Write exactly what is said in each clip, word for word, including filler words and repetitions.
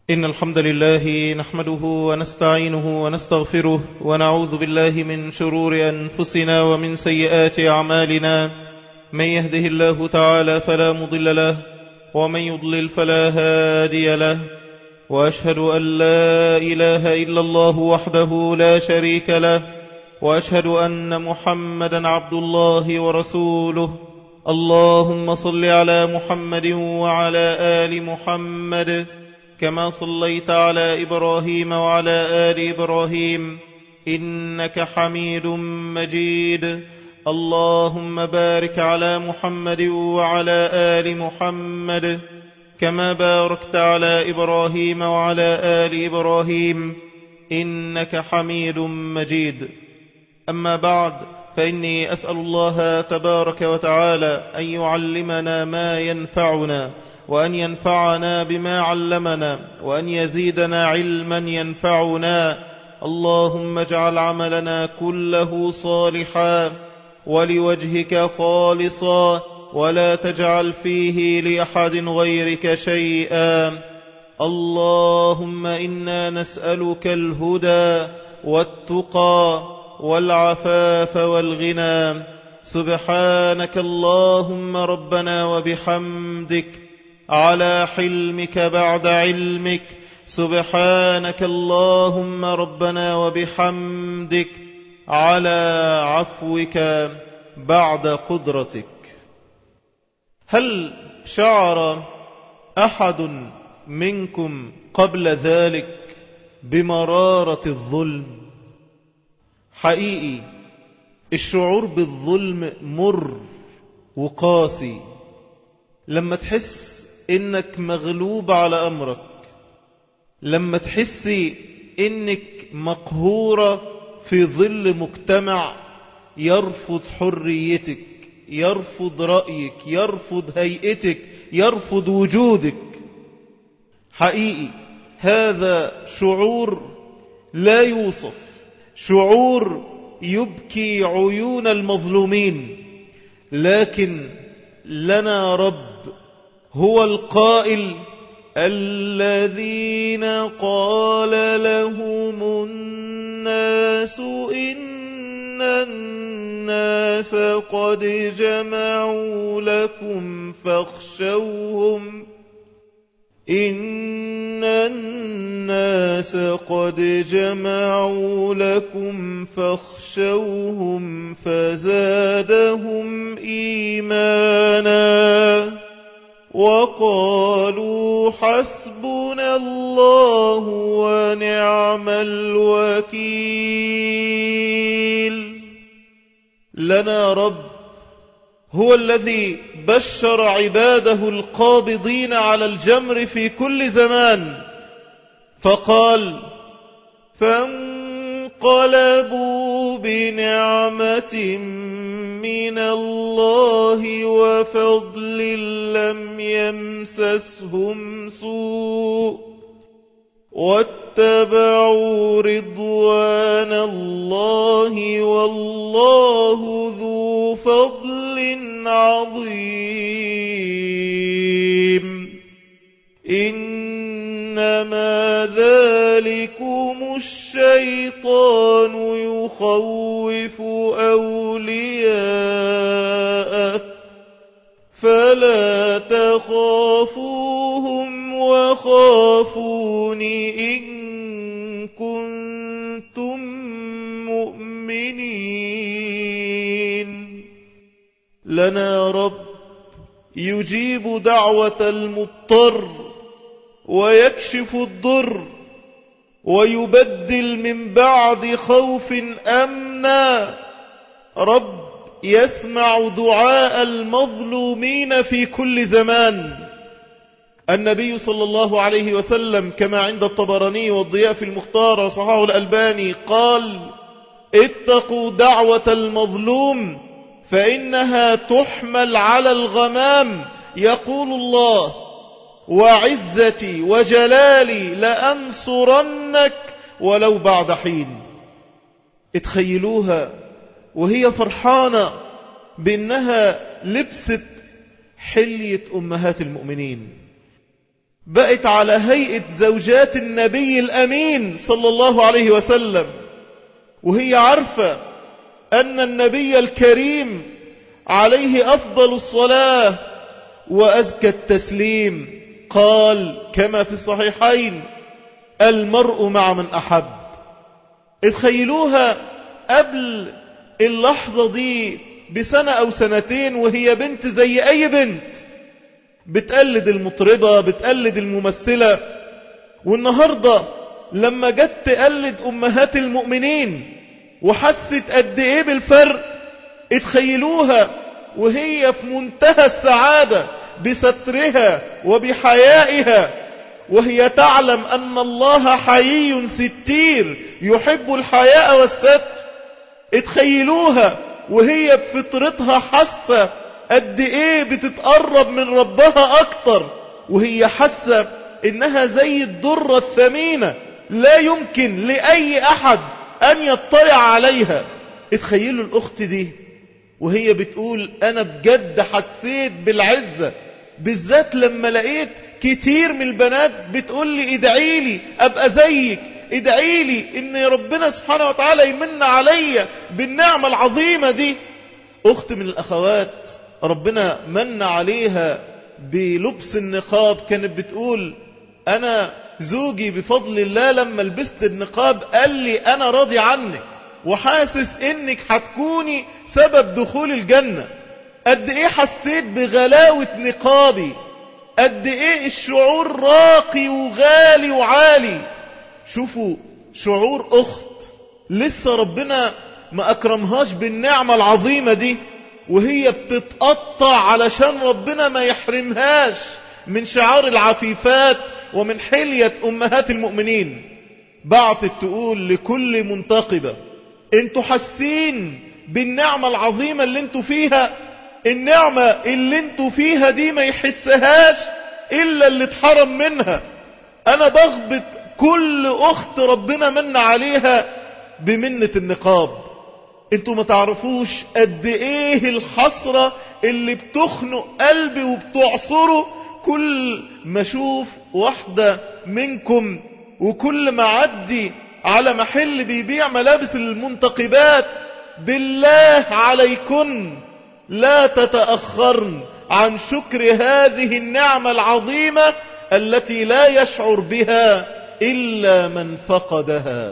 إن الحمد لله نحمده ونستعينه ونستغفره ونعوذ بالله من شرور أنفسنا ومن سيئات أعمالنا. من يهده الله تعالى فلا مضل له ومن يضلل فلا هادي له، وأشهد أن لا إله إلا الله وحده لا شريك له، وأشهد أن محمدا عبد الله ورسوله. اللهم صل على محمد وعلى آل محمد كما صليت على إبراهيم وعلى آل إبراهيم إنك حميد مجيد. اللهم بارك على محمد وعلى آل محمد كما باركت على إبراهيم وعلى آل إبراهيم إنك حميد مجيد. أما بعد، فإني أسأل الله تبارك وتعالى أن يعلمنا ما ينفعنا، وأن ينفعنا بما علمنا، وأن يزيدنا علما ينفعنا. اللهم اجعل عملنا كله صالحا ولوجهك خالصا، ولا تجعل فيه لأحد غيرك شيئا. اللهم إنا نسألك الهدى والتقى والعفاف والغنى. سبحانك اللهم ربنا وبحمدك على حلمك بعد علمك. سبحانك اللهم ربنا وبحمدك على عفوك بعد قدرتك. هل شعر أحد منكم قبل ذلك بمرارة الظلم؟ حقيقي الشعور بالظلم مر وقاسي. لما تحس إنك مغلوب على أمرك، لما تحسي إنك مقهورة في ظل مجتمع يرفض حريتك، يرفض رأيك، يرفض هيئتك، يرفض وجودك. حقيقي هذا شعور لا يوصف، شعور يبكي عيون المظلومين. لكن لنا رب هو القائل: الذين قال لهم الناس إن الناس قد جمعوا لكم فاخشوهم إن الناس قد جمعوا لكم فاخشوهم فزادهم إيمانا وقالوا حسبنا الله ونعم الوكيل. لنا رب هو الذي بشر عباده القابضين على الجمر في كل زمان، فقال: فانقلبوا بنعمة من الله وفضل لم يمسسهم سوء واتبعوا رضوان الله والله ذو فضل عظيم. إنما ذلكم الشيطان يخوف أولياءه فلا تخافوهم وخافون إن كنتم مؤمنين. لنا رب يجيب دعوة المضطر ويكشف الضر ويبدل من بعد خوف أمنا. رب يسمع دعاء المظلومين في كل زمان. النبي صلى الله عليه وسلم كما عند الطبراني والضياء في المختار وصححه الألباني قال: اتقوا دعوة المظلوم فإنها تحمل على الغمام. يقول الله: وعزتي وجلالي لأنصرنك ولو بعد حين. اتخيلوها وهي فرحانة بأنها لبست حلية أمهات المؤمنين، بقت على هيئة زوجات النبي الأمين صلى الله عليه وسلم، وهي عارفة أن النبي الكريم عليه أفضل الصلاة وأزكى التسليم قال كما في الصحيحين: المرء مع من أحب. اتخيلوها قبل اللحظة دي بسنة أو سنتين وهي بنت زي أي بنت، بتقلد المطربة، بتقلد الممثلة، والنهاردة لما جت تقلد أمهات المؤمنين وحست قد إيه بالفرق. اتخيلوها وهي في منتهى السعادة بسترها وبحيائها، وهي تعلم أن الله حيي ستير يحب الحياء والستر. اتخيلوها وهي بفطرتها حاسة قد ايه بتتقرب من ربها اكتر، وهي حاسة انها زي الدرة الثمينة لا يمكن لأي احد ان يطلع عليها. اتخيلوا الاخت دي وهي بتقول انا بجد حسيت بالعزة، بالذات لما لقيت كتير من البنات بتقول لي ادعي لي ابقى زيك، ادعي لي ان ربنا سبحانه وتعالى يمن عليا بالنعمة العظيمة دي. اخت من الاخوات ربنا من عليها بلبس النقاب كانت بتقول انا زوجي بفضل الله لما لبست النقاب قال لي انا راضي عنك وحاسس انك هتكوني سبب دخول الجنة. قد ايه حسيت بغلاوة نقابي، قد ايه الشعور راقي وغالي وعالي. شوفوا شعور اخت لسه ربنا ما اكرمهاش بالنعمة العظيمة دي، وهي بتتقطع علشان ربنا ما يحرمهاش من شعار العفيفات ومن حلية امهات المؤمنين. بعتت تقول لكل منتقبة انتوا حاسين بالنعمة العظيمة اللي انتوا فيها؟ النعمة اللي انتوا فيها دي ما يحسهاش الا اللي اتحرم منها. انا بغبط كل اخت ربنا من عليها بمنة النقاب. انتوا ما تعرفوش قد ايه الحسرة اللي بتخنق قلبي وبتعصره كل ما اشوف واحدة منكم وكل ما عدي على محل بيبيع ملابس المنتقبات. بالله عليكن لا تتأخرن عن شكر هذه النعمة العظيمة التي لا يشعر بها إلا من فقدها.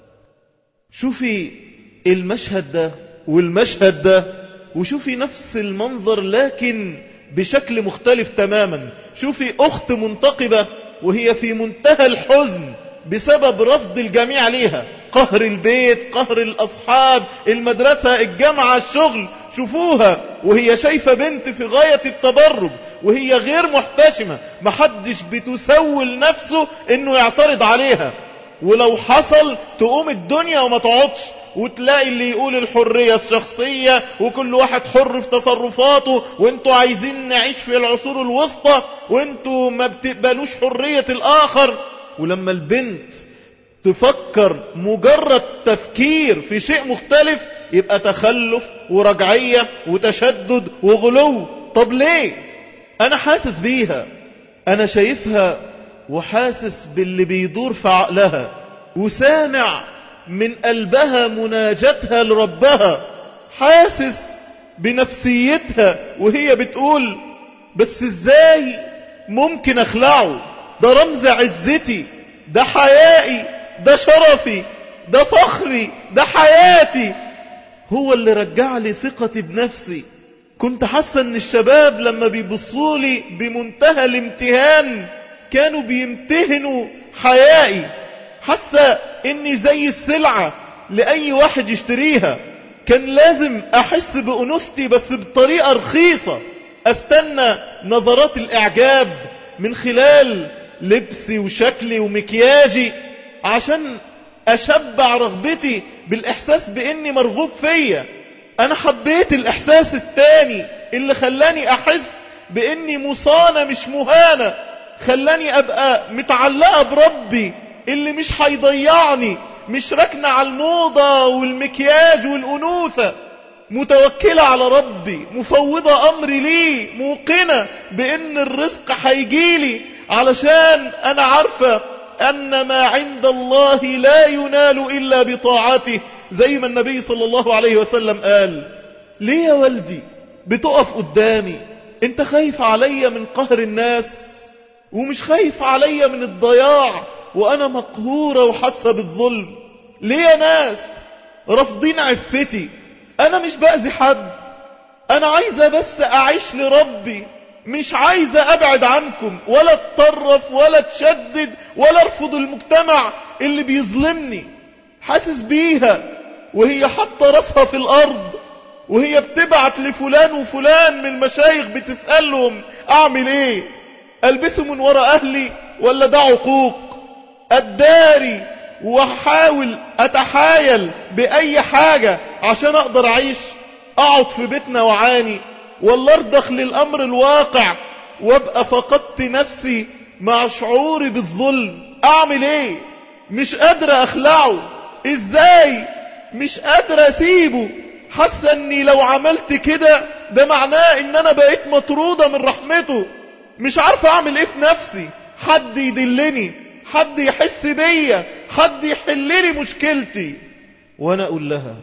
شوفي المشهد ده والمشهد ده وشوفي نفس المنظر لكن بشكل مختلف تماما. شوفي أخت منتقبة وهي في منتهى الحزن بسبب رفض الجميع ليها، قهر البيت، قهر الأصحاب، المدرسة، الجامعة، الشغل. شوفوها وهي شايفة بنت في غاية التبرج وهي غير محتشمة، محدش بتسول نفسه انه يعترض عليها، ولو حصل تقوم الدنيا وما تقعدش، وتلاقي اللي يقول الحرية الشخصية وكل واحد حر في تصرفاته، وانتوا عايزين نعيش في العصور الوسطى وانتوا ما بتقبلوش حرية الآخر. ولما البنت تفكر مجرد تفكير في شيء مختلف يبقى تخلف ورجعية وتشدد وغلو. طب ليه؟ انا حاسس بيها، انا شايفها وحاسس باللي بيدور في عقلها وسامع من قلبها مناجتها لربها، حاسس بنفسيتها وهي بتقول بس ازاي ممكن اخلعه؟ ده رمز عزتي، ده حيائي، ده شرفي، ده فخري، ده حياتي، هو اللي رجع لي ثقتي بنفسي. كنت حاسة ان الشباب لما بيبصولي بمنتهى الامتهان كانوا بيمتهنوا حيائي، حاسة اني زي السلعة لأي واحد يشتريها. كان لازم احس بأنوثتي بس بطريقة رخيصة، استنى نظرات الاعجاب من خلال لبسي وشكلي ومكياجي عشان اشبع رغبتي بالاحساس باني مرغوب فيا. انا حبيت الاحساس التاني اللي خلاني احس باني مصانة مش مهانة، خلاني ابقى متعلقة بربي اللي مش هيضيعني، مش راكنة على الموضة والمكياج والانوثة، متوكلة على ربي، مفوضة امري ليه، موقنة بان الرزق هيجيلي علشان أنا عارفة أن ما عند الله لا ينال إلا بطاعته، زي ما النبي صلى الله عليه وسلم قال. ليه يا والدي بتقف قدامي؟ انت خايف عليا من قهر الناس ومش خايف عليا من الضياع وأنا مقهورة وحاسة بالظلم؟ ليه يا ناس رافضين عفتي؟ أنا مش بأذي حد، أنا عايزة بس أعيش لربي، مش عايزة أبعد عنكم ولا اتطرف ولا تشدد ولا ارفض المجتمع اللي بيظلمني. حاسس بيها وهي حاطة راسها في الأرض وهي بتبعت لفلان وفلان من المشايخ بتسألهم أعمل إيه؟ ألبسه من وراء أهلي ولا ده عقوق؟ أداري وأحاول أتحايل بأي حاجة عشان أقدر أعيش؟ أقعد في بيتنا وعاني ولا أرضخ للأمر الواقع وابقى فقدت نفسي مع شعوري بالظلم؟ أعمل إيه؟ مش قادرة أخلعه. إزاي مش قادرة أسيبه؟ حاسة أني لو عملت كده ده معناه أن أنا بقيت مطرودة من رحمته. مش عارفة أعمل إيه في نفسي. حد يدلني، حد يحس بيا، حد يحللي مشكلتي. وأنا أقول لها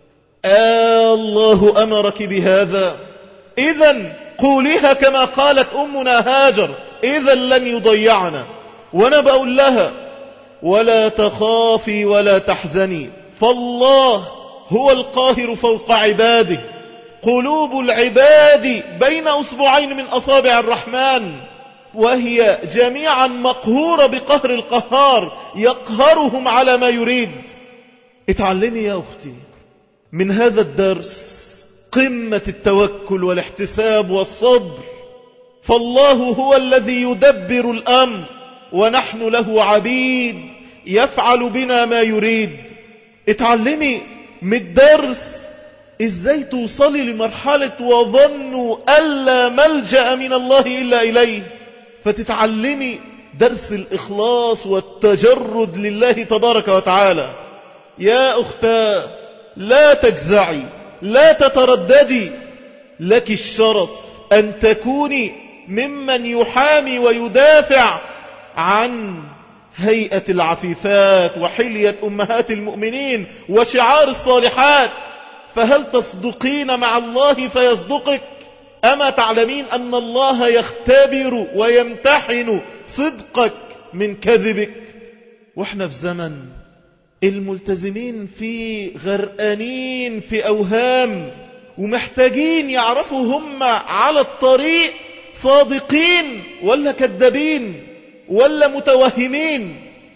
آه الله أمرك بهذا؟ إذن قوليها كما قالت أمنا هاجر، إذن لن يضيعنا. وأنا بقول لها ولا تخافي ولا تحزني، فالله هو القاهر فوق عباده، قلوب العباد بين أصبعين من أصابع الرحمن، وهي جميعا مقهورة بقهر القهار يقهرهم على ما يريد. اتعلمي يا أختي من هذا الدرس قمة التوكل والاحتساب والصبر، فالله هو الذي يدبر الأمر ونحن له عبيد يفعل بنا ما يريد. اتعلمي من الدرس ازاي توصلي لمرحلة وظنوا ألا ملجأ من الله إلا إليه، فتتعلمي درس الإخلاص والتجرد لله تبارك وتعالى. يا أختاه لا تجزعي، لا تترددي، لك الشرف أن تكوني ممن يحامي ويدافع عن هيئة العفيفات وحلية أمهات المؤمنين وشعار الصالحات. فهل تصدقين مع الله فيصدقك؟ أما تعلمين أن الله يختبر ويمتحن صدقك من كذبك؟ واحنا في زمن الملتزمين في غرقانين في أوهام ومحتاجين يعرفوا هم على الطريق صادقين ولا كذابين ولا متوهمين.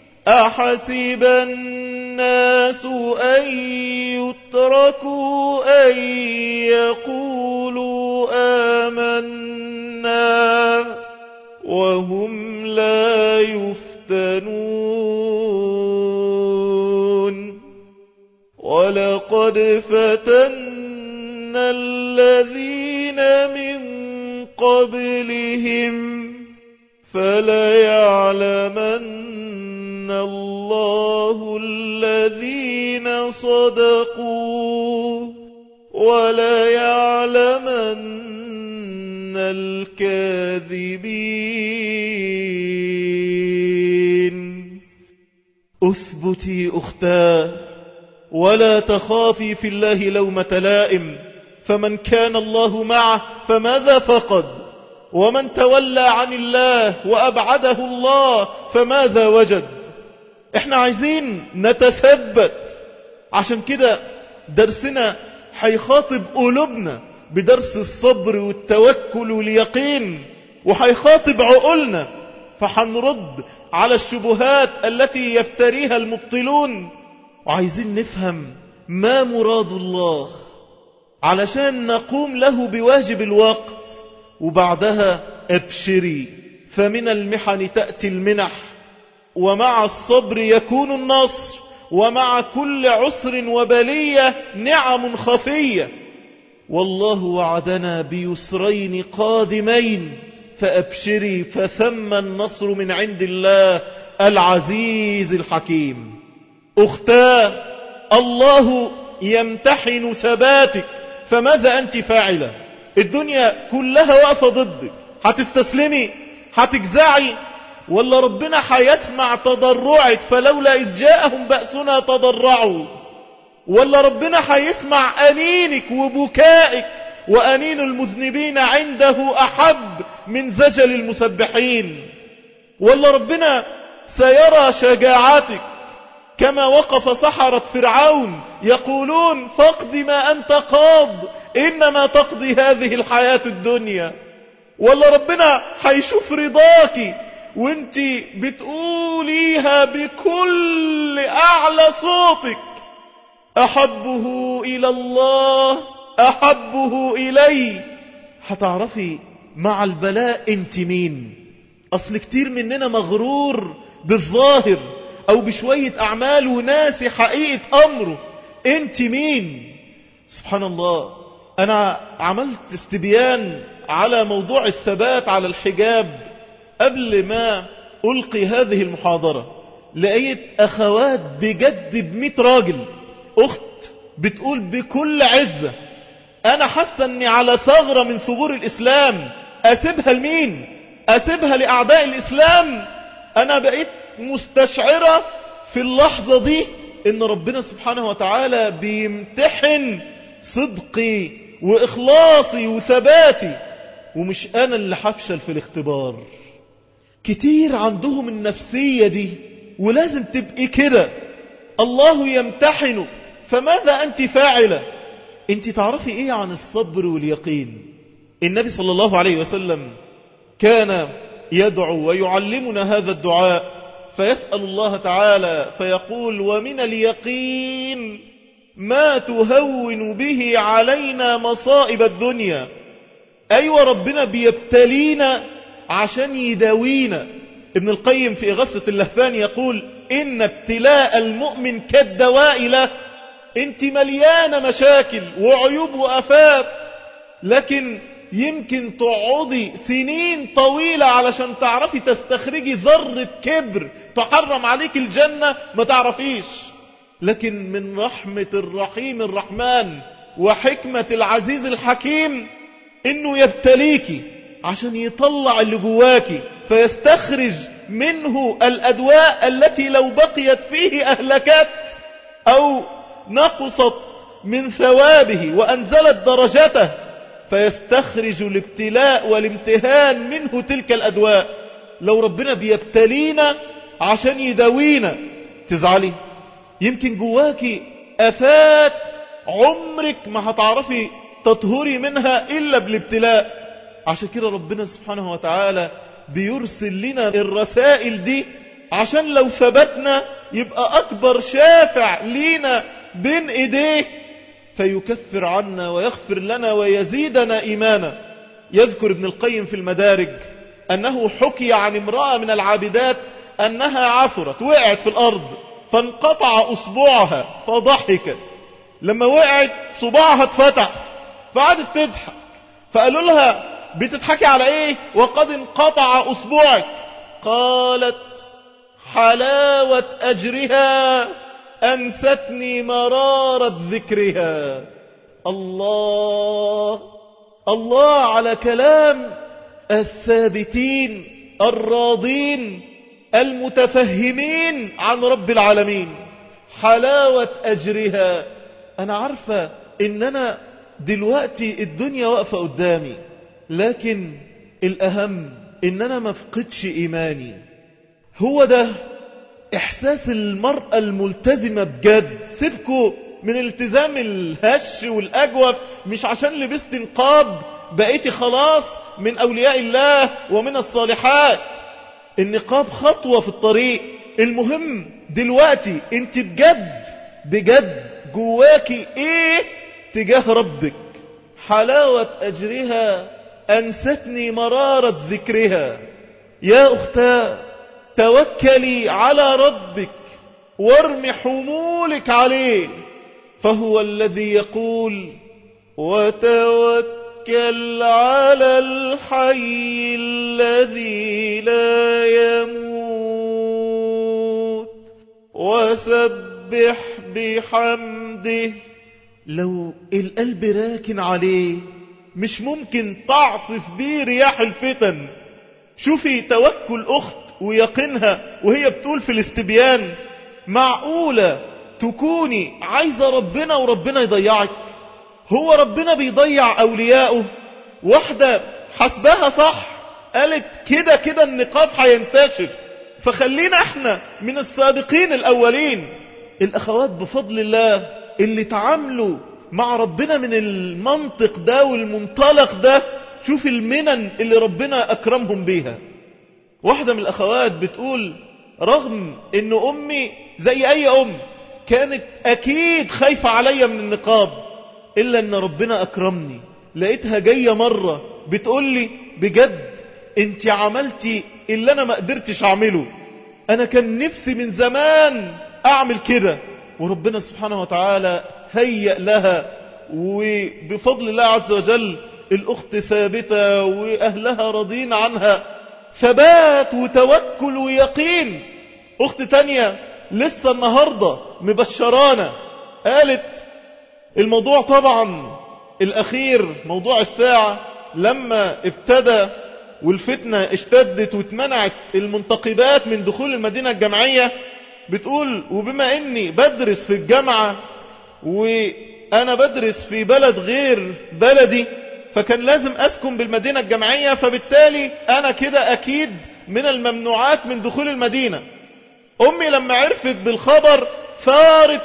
أحسب الناس أن يتركوا أن يقولوا آمنا وهم لا يفتنون ولقد فتنا الذين من قبلهم فليعلمن الله الذين صدقوا وليعلمن الكاذبين. أثبتي أختاه ولا تخافي في الله لومة لائم، فمن كان الله معه فماذا فقد؟ ومن تولى عن الله وأبعده الله فماذا وجد؟ احنا عايزين نتثبت، عشان كده درسنا هيخاطب قلوبنا بدرس الصبر والتوكل واليقين، وهيخاطب عقولنا فحنرد على الشبهات التي يفتريها المبطلون. وعايزين نفهم ما مراد الله علشان نقوم له بواجب الوقت. وبعدها ابشري، فمن المحن تأتي المنح، ومع الصبر يكون النصر، ومع كل عسر وبلية نعم خفية. والله وعدنا بيسرين قادمين فأبشري، فثم النصر من عند الله العزيز الحكيم. أختاه الله يمتحن ثباتك، فماذا أنت فاعلة؟ الدنيا كلها واقفة ضدك، هتستسلمي؟ هتجزعي؟ ولا ربنا هيسمع تضرعك فلولا إذ جاءهم بأسنا تضرعوا، ولا ربنا هيسمع أنينك وبكائك وأنين المذنبين عنده أحب من زجل المسبحين، ولا ربنا سيرى شجاعتك كما وقف سحرة فرعون يقولون فاقض ما أنت قاض إنما تقضي هذه الحياة الدنيا، ولا ربنا هيشوف رضاك وانت بتقوليها بكل أعلى صوتك أحبه إلى الله أحبه إلي، هتعرفي مع البلاء انت مين. أصل كتير مننا مغرور بالظاهر أو بشوية أعمال وناسي حقيقة أمره، انت مين. سبحان الله، أنا عملت استبيان على موضوع الثبات على الحجاب قبل ما ألقي هذه المحاضرة، لقيت أخوات بجد بمئة راجل. أخت بتقول بكل عزة أنا حاسة أني على ثغرة من ثغور الإسلام، أسيبها لمين؟ أسيبها لأعداء الإسلام؟ أنا بقيت مستشعرة في اللحظة دي أن ربنا سبحانه وتعالى بيمتحن صدقي وإخلاصي وثباتي، ومش أنا اللي حفشل في الاختبار. كتير عندهم النفسية دي، ولازم تبقي كده. الله يمتحنك، فماذا أنت فاعلة؟ أنت تعرفي إيه عن الصبر واليقين؟ النبي صلى الله عليه وسلم كان يدعو ويعلمنا هذا الدعاء، فيسأل الله تعالى فيقول ومن اليقين ما تهون به علينا مصائب الدنيا. أيوة، ربنا بيبتلينا عشان يداوينا. ابن القيم في إغاثة اللهفان يقول إن ابتلاء المؤمن كالدواء له. انت مليانة مشاكل وعيوب وآفات، لكن يمكن تقعدي سنين طويلة علشان تعرفي تستخرجي ذرة كبر تحرم عليك الجنة ما تعرفيش. لكن من رحمة الرحيم الرحمن وحكمة العزيز الحكيم انه يبتليكي عشان يطلع اللي جواكي، فيستخرج منه الأدواء التي لو بقيت فيه أهلكت أو نقصت من ثوابه وأنزلت درجته، فيستخرج الابتلاء والامتهان منه تلك الأدواء. لو ربنا بيبتلينا عشان يداوينا تزعلي، يمكن جواكي أفات عمرك ما هتعرفي تطهري منها إلا بالابتلاء. عشان كده ربنا سبحانه وتعالى بيرسل لنا الرسائل دي عشان لو ثبتنا يبقى أكبر شافع لينا بين إيديه، فيكفر عنا ويغفر لنا ويزيدنا إيمانا. يذكر ابن القيم في المدارج أنه حكي عن امرأة من العابدات أنها عثرت، وقعت في الأرض فانقطع أصبعها فضحكت. لما وقعت صباعها اتفتح فقعدت تضحك، فقالوا لها بتضحكي على ايه وقد انقطع أصبعك؟ قالت حلاوة أجرها أنستني مرارة ذكرها. الله الله على كلام الثابتين الراضين المتفهمين عن رب العالمين. حلاوة أجرها. أنا عارفة إن أنا دلوقتي الدنيا واقفة قدامي، لكن الأهم إن أنا ما فقدش إيماني. هو ده إحساس المرأة الملتزمة بجد. سيبكوا من التزام الهش والأجوف، مش عشان لبست نقاب بقيتي خلاص من أولياء الله ومن الصالحات. النقاب خطوة في الطريق. المهم دلوقتي انت بجد بجد جواكي ايه تجاه ربك. حلاوة أجرها أنستني مرارة ذكرها. يا أختاه توكلي على ربك وارمي حمولك عليه، فهو الذي يقول وتوكل على الحي الذي لا يموت وسبح بحمده. لو القلب راكن عليه مش ممكن تعصف بيه رياح الفتن. شوفي توكل أخت ويقينها وهي بتقول في الاستبيان: معقولة تكوني عايزة ربنا وربنا يضيعك؟ هو ربنا بيضيع أولياءه؟ واحدة حسبها صح قالت كده كده النقاب هينتشر، فخلينا احنا من السابقين الأولين. الأخوات بفضل الله اللي تعاملوا مع ربنا من المنطق ده والمنطلق ده، شوف المنن اللي ربنا أكرمهم بيها. واحدة من الأخوات بتقول: رغم ان أمي زي أي أم كانت أكيد خايفة عليا من النقاب، إلا أن ربنا أكرمني. لقيتها جاية مرة بتقول لي: بجد انت عملتي اللي أنا ما قدرتش أعمله، أنا كان نفسي من زمان أعمل كده. وربنا سبحانه وتعالى هيأ لها، وبفضل الله عز وجل الأخت ثابتة وأهلها راضين عنها، ثبات وتوكل ويقين. أخت تانية لسه النهاردة مبشرانا قالت: الموضوع طبعا الأخير موضوع الساعة لما ابتدى والفتنة اشتدت واتمنعت المنتقبات من دخول المدينة الجامعية، بتقول: وبما اني بدرس في الجامعة وانا بدرس في بلد غير بلدي، فكان لازم اسكن بالمدينة الجامعية، فبالتالي انا كده اكيد من الممنوعات من دخول المدينة. امي لما عرفت بالخبر ثارت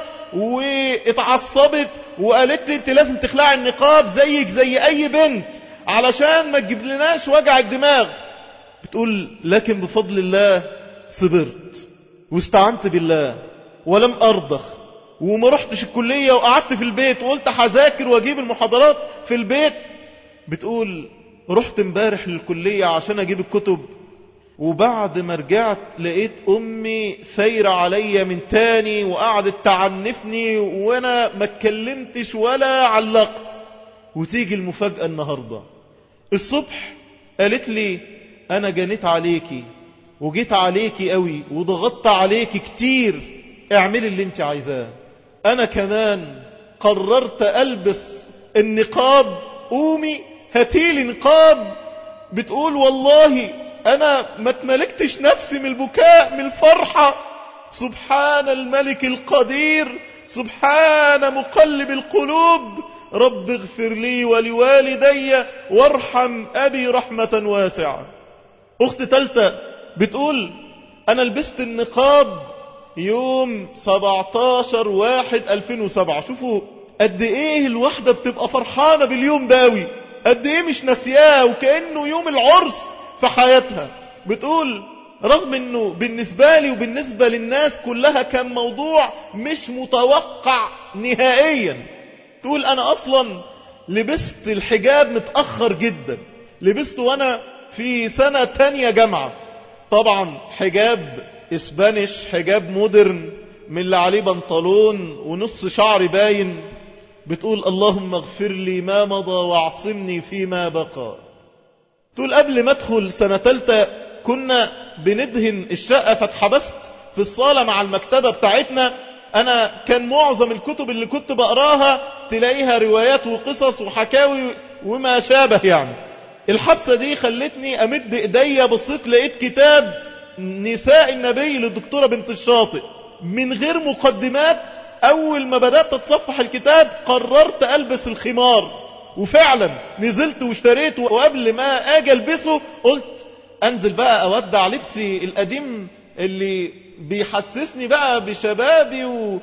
واتعصبت وقالت لي: انت لازم تخلعي النقاب زيك زي اي بنت علشان ما تجيب لناش وجع الدماغ. بتقول: لكن بفضل الله صبرت واستعنت بالله ولم ارضخ، وما رحتش الكلية وقعدت في البيت وقلت هذاكر واجيب المحاضرات في البيت. بتقول: رحت امبارح للكلية عشان اجيب الكتب، وبعد ما رجعت لقيت امي ثايرة عليا من تاني وقعدت تعنفني وانا ما اتكلمتش ولا علقت. وتيجي المفاجأة النهاردة الصبح قالت لي: انا جنيت عليكي وجيت عليكي قوي وضغطت عليكي كتير، اعملي اللي انت عايزاه. انا كمان قررت البس النقاب، قومي هاتيلي نقاب. بتقول: والله انا ما تملكتش نفسي من البكاء من الفرحة. سبحان الملك القدير، سبحان مقلب القلوب، رب اغفر لي ولوالدي وارحم ابي رحمة واسعة. اخت تالتة بتقول: انا لبست النقاب يوم سبعتاشر واحد الفين وسبعة. شوفوا قد ايه الواحدة بتبقى فرحانة باليوم داوي، قد ايه مش ناسياه وكأنه يوم العرس في حياتها. بتقول: رغم انه بالنسبة لي وبالنسبة للناس كلها كان موضوع مش متوقع نهائيا. تقول: انا اصلا لبست الحجاب متأخر جدا، لبسته وانا في سنة تانية جامعة، طبعا حجاب اسبانيش، حجاب مودرن من اللي عليه بنطلون ونص شعر باين. بتقول: اللهم اغفر لي ما مضى واعصمني فيما بقى. تقول: قبل ما ادخل سنة تالتة كنا بندهن الشقة، فاتحبست في الصالة مع المكتبة بتاعتنا. انا كان معظم الكتب اللي كنت بقراها تلاقيها روايات وقصص وحكاوي وما شابه يعني. الحبسة دي خلتني امد ايديا، بصيت لقيت كتاب نساء النبي للدكتورة بنت الشاطئ من غير مقدمات. اول ما بدأت اتصفح الكتاب قررت البس الخمار، وفعلا نزلت واشتريت. وقبل ما اجي البسه قلت انزل بقى اودع لبسي القديم اللي بيحسسني بقى بشبابي و...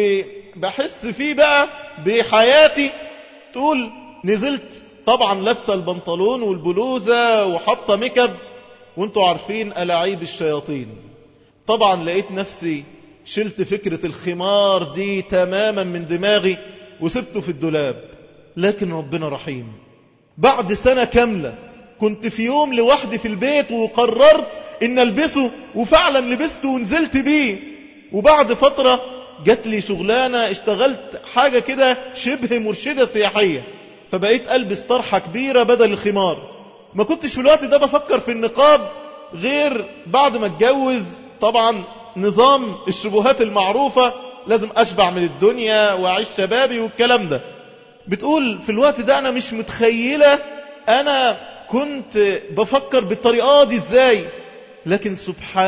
وبحس فيه بقى بحياتي. تقول: نزلت طبعا لابسه البنطلون والبلوزة وحاطه ميك اب، وانتوا عارفين ألاعيب الشياطين. طبعا لقيت نفسي شلت فكرة الخمار دي تماما من دماغي وسبته في الدولاب. لكن ربنا رحيم، بعد سنة كاملة كنت في يوم لوحدي في البيت وقررت ان البسه، وفعلا لبسته ونزلت بيه. وبعد فترة جات لي شغلانة، اشتغلت حاجة كده شبه مرشدة سياحية، فبقيت البس طرحة كبيرة بدل الخمار. ما كنتش في الوقت ده بفكر في النقاب غير بعد ما اتجوز. طبعا نظام الشبهات المعروفة، لازم اشبع من الدنيا واعيش شبابي والكلام ده. بتقول: في الوقت ده انا مش متخيلة انا كنت بفكر بالطريقة دي ازاي. لكن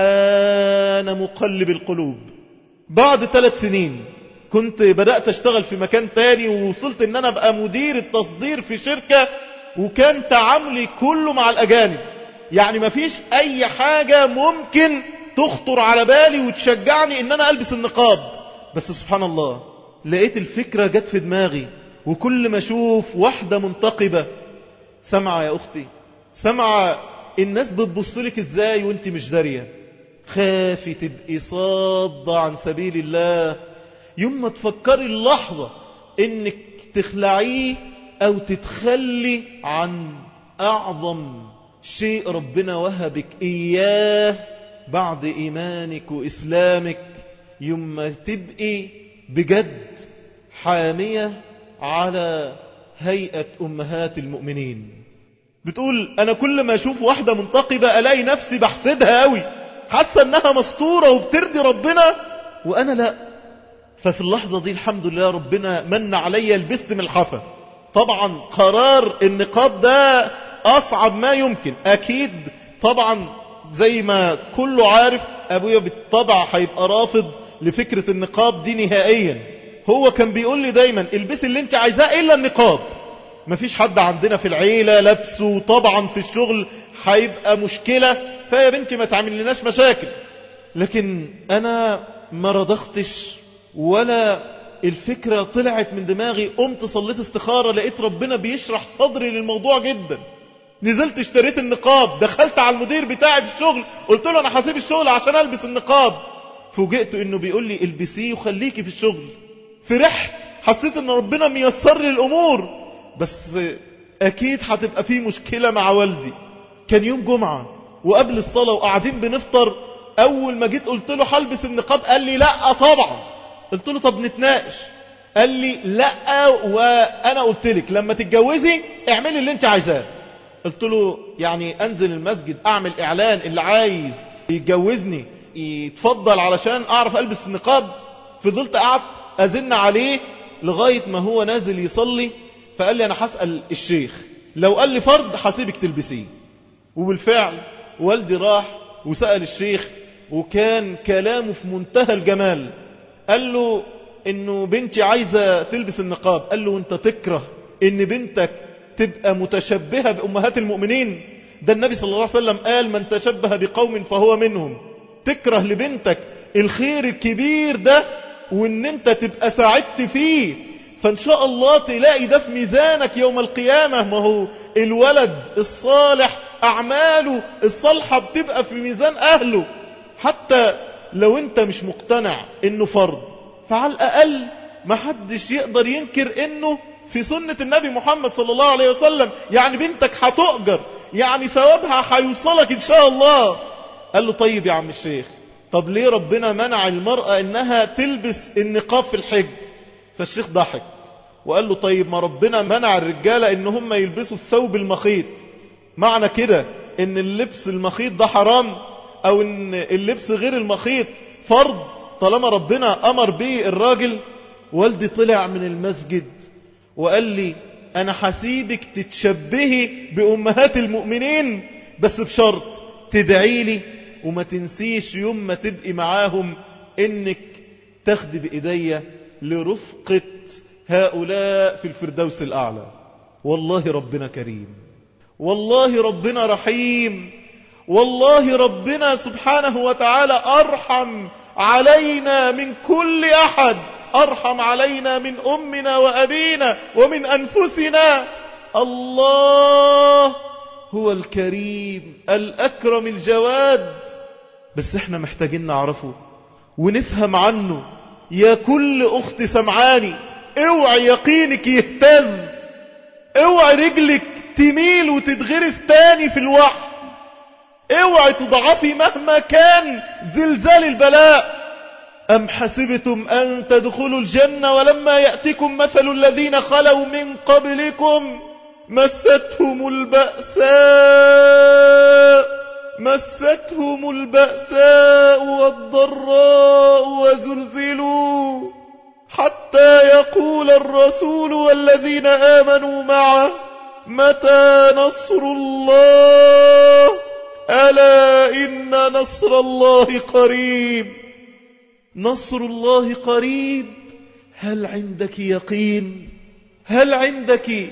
سبحان مقلب القلوب، بعد ثلاث سنين كنت بدأت اشتغل في مكان تاني، ووصلت ان انا ابقى مدير التصدير في شركة، وكان تعاملي كله مع الاجانب، يعني مفيش اي حاجة ممكن تخطر على بالي وتشجعني ان انا البس النقاب. بس سبحان الله لقيت الفكرة جت في دماغي، وكل ما اشوف واحدة منتقبة، سمع يا اختي، سمع الناس بتبصلك ازاي وانت مش دارية، خافي تبقي صادة عن سبيل الله، يوم ما تفكري اللحظة انك تخلعيه او تتخلي عن اعظم شيء ربنا وهبك اياه بعد ايمانك واسلامك، يوم ما تبقي بجد حامية على هيئة امهات المؤمنين. بتقول انا كل ما اشوف واحدة منتقبة الاقي نفسي بحسدها قوي، حاسة انها مستورة وبترضي ربنا وانا لا. ففي اللحظة دي الحمد لله ربنا من عليا، لبست ملحفة. طبعا قرار النقاب ده اصعب ما يمكن، اكيد طبعا زي ما كله عارف ابويا بالطبع هيبقى رافض لفكرة النقاب دي نهائيا. هو كان بيقول لي دايما البس اللي انت عايزاه الا النقاب، مفيش حد عندنا في العيلة لابسه، طبعا في الشغل هيبقى مشكلة، فيا بنتي ما تعمل لناش مشاكل. لكن انا ما رضختش ولا الفكرة طلعت من دماغي. قمت صليت استخارة، لقيت ربنا بيشرح صدري للموضوع جدا، نزلت اشتريت النقاب، دخلت على المدير بتاعي في الشغل قلت له انا هسيب الشغل عشان البس النقاب، فوجئت انه بيقول لي البسيه وخليكي في الشغل. فرحت، حسيت ان ربنا ميسر لي الامور، بس اكيد هتبقى فيه مشكلة مع والدي. كان يوم جمعة وقبل الصلاة وقاعدين بنفطر، اول ما جيت قلت له هلبس النقاب قال لي لا طبعا. قلت له طب نتناقش، قال لي لا وانا قلت لك لما تتجوزي اعملي اللي انت عايزاه. قلت له يعني انزل المسجد اعمل اعلان اللي عايز يتجوزني يتفضل علشان اعرف البس النقاب؟ فضلت قعدت ازن عليه لغاية ما هو نازل يصلي، فقال لي انا هسأل الشيخ، لو قال لي فرض هسيبك تلبسيه. وبالفعل والدي راح وسأل الشيخ، وكان كلامه في منتهى الجمال. قال له انه بنتي عايزة تلبس النقاب. قال له انت تكره ان بنتك تبقى متشبهة بأمهات المؤمنين؟ ده النبي صلى الله عليه وسلم قال من تشبه بقوم فهو منهم. تكره لبنتك الخير الكبير ده وان انت تبقى ساعدت فيه، فان شاء الله تلاقي ده في ميزانك يوم القيامة. ما هو الولد الصالح اعماله الصالحة بتبقى في ميزان اهله، حتى لو انت مش مقتنع انه فرض، فعلى الاقل ما حدش يقدر ينكر انه في سنة النبي محمد صلى الله عليه وسلم. يعني بنتك هتؤجر، يعني ثوابها هيوصلك ان شاء الله. قال له طيب يا عم الشيخ، طب ليه ربنا منع المرأة انها تلبس النقاب في الحج؟ فالشيخ ضحك وقال له طيب ما ربنا منع الرجالة ان هم يلبسوا الثوب المخيط، معنى كده ان اللبس المخيط ده حرام او ان اللبس غير المخيط فرض طالما ربنا امر به الراجل؟ والدي طلع من المسجد وقال لي انا حسيبك تتشبهي بامهات المؤمنين بس بشرط تدعي لي وما تنسيش يوم ما تبقي معاهم انك تاخدي بايديا لرفقة هؤلاء في الفردوس الاعلى. والله ربنا كريم، والله ربنا رحيم، والله ربنا سبحانه وتعالى ارحم علينا من كل احد، ارحم علينا من امنا وابينا ومن انفسنا. الله هو الكريم الاكرم الجواد، بس احنا محتاجين نعرفه ونفهم عنه. يا كل اخت سمعاني، اوعي يقينك يهتز، اوعي رجلك تميل وتتغرس تاني في الوحي، اوعي تضعفي مهما كان زلزال البلاء. أم حسبتم أن تدخلوا الجنة ولما يأتكم مثل الذين خلوا من قبلكم مستهم البأساء مستهم البأساء والضراء وزلزلوا حتى يقول الرسول والذين آمنوا معه متى نصر الله ألا إن نصر الله قريب. نصر الله قريب. هل عندك يقين؟ هل عندك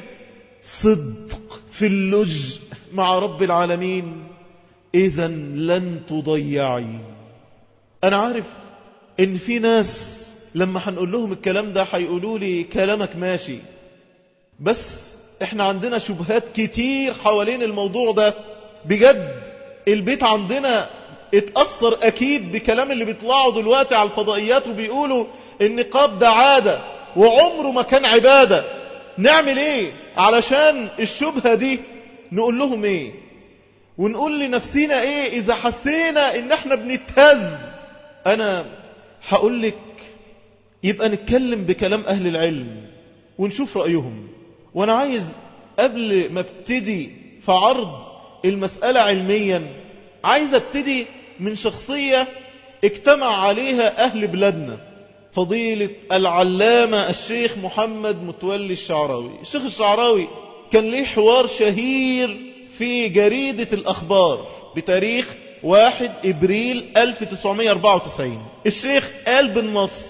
صدق في اللجء مع رب العالمين؟ إذا لن تضيعي. أنا عارف إن في ناس لما هنقول لهم الكلام ده هيقولوا لي كلامك ماشي، بس احنا عندنا شبهات كتير حوالين الموضوع ده. بجد البيت عندنا اتأثر أكيد بكلام اللي بيطلعوا دلوقتي على الفضائيات وبيقولوا النقاب ده عادة وعمره ما كان عبادة. نعمل ايه علشان الشبهة دي؟ نقول لهم ايه ونقول لنفسنا ايه اذا حسينا ان احنا بنتهز؟ انا هقول لك يبقى نتكلم بكلام اهل العلم ونشوف رأيهم. وانا عايز قبل ما ابتدي في عرض المسألة علميا، عايز ابتدي من شخصية اجتمع عليها اهل بلادنا، فضيلة العلامة الشيخ محمد متولي الشعراوي. الشيخ الشعراوي كان ليه حوار شهير في جريدة الأخبار بتاريخ واحد إبريل ألف وتسعمائة وأربعة وتسعين. الشيخ قال بالنص: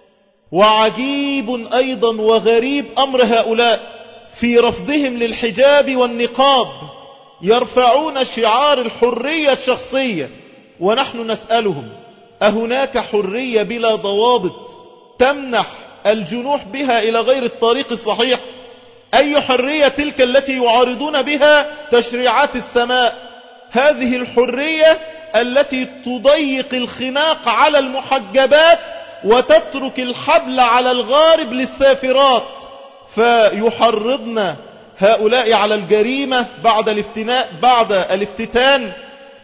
وعجيب أيضا وغريب أمر هؤلاء في رفضهم للحجاب والنقاب، يرفعون شعار الحرية الشخصية ونحن نسألهم: أهناك حرية بلا ضوابط تمنح الجنوح بها إلى غير الطريق الصحيح؟ أي حرية تلك التي يعارضون بها تشريعات السماء؟ هذه الحرية التي تضيق الخناق على المحجبات وتترك الحبل على الغارب للسافرات، فيحرضنا هؤلاء على الجريمة بعد الافتناء بعد الافتتان،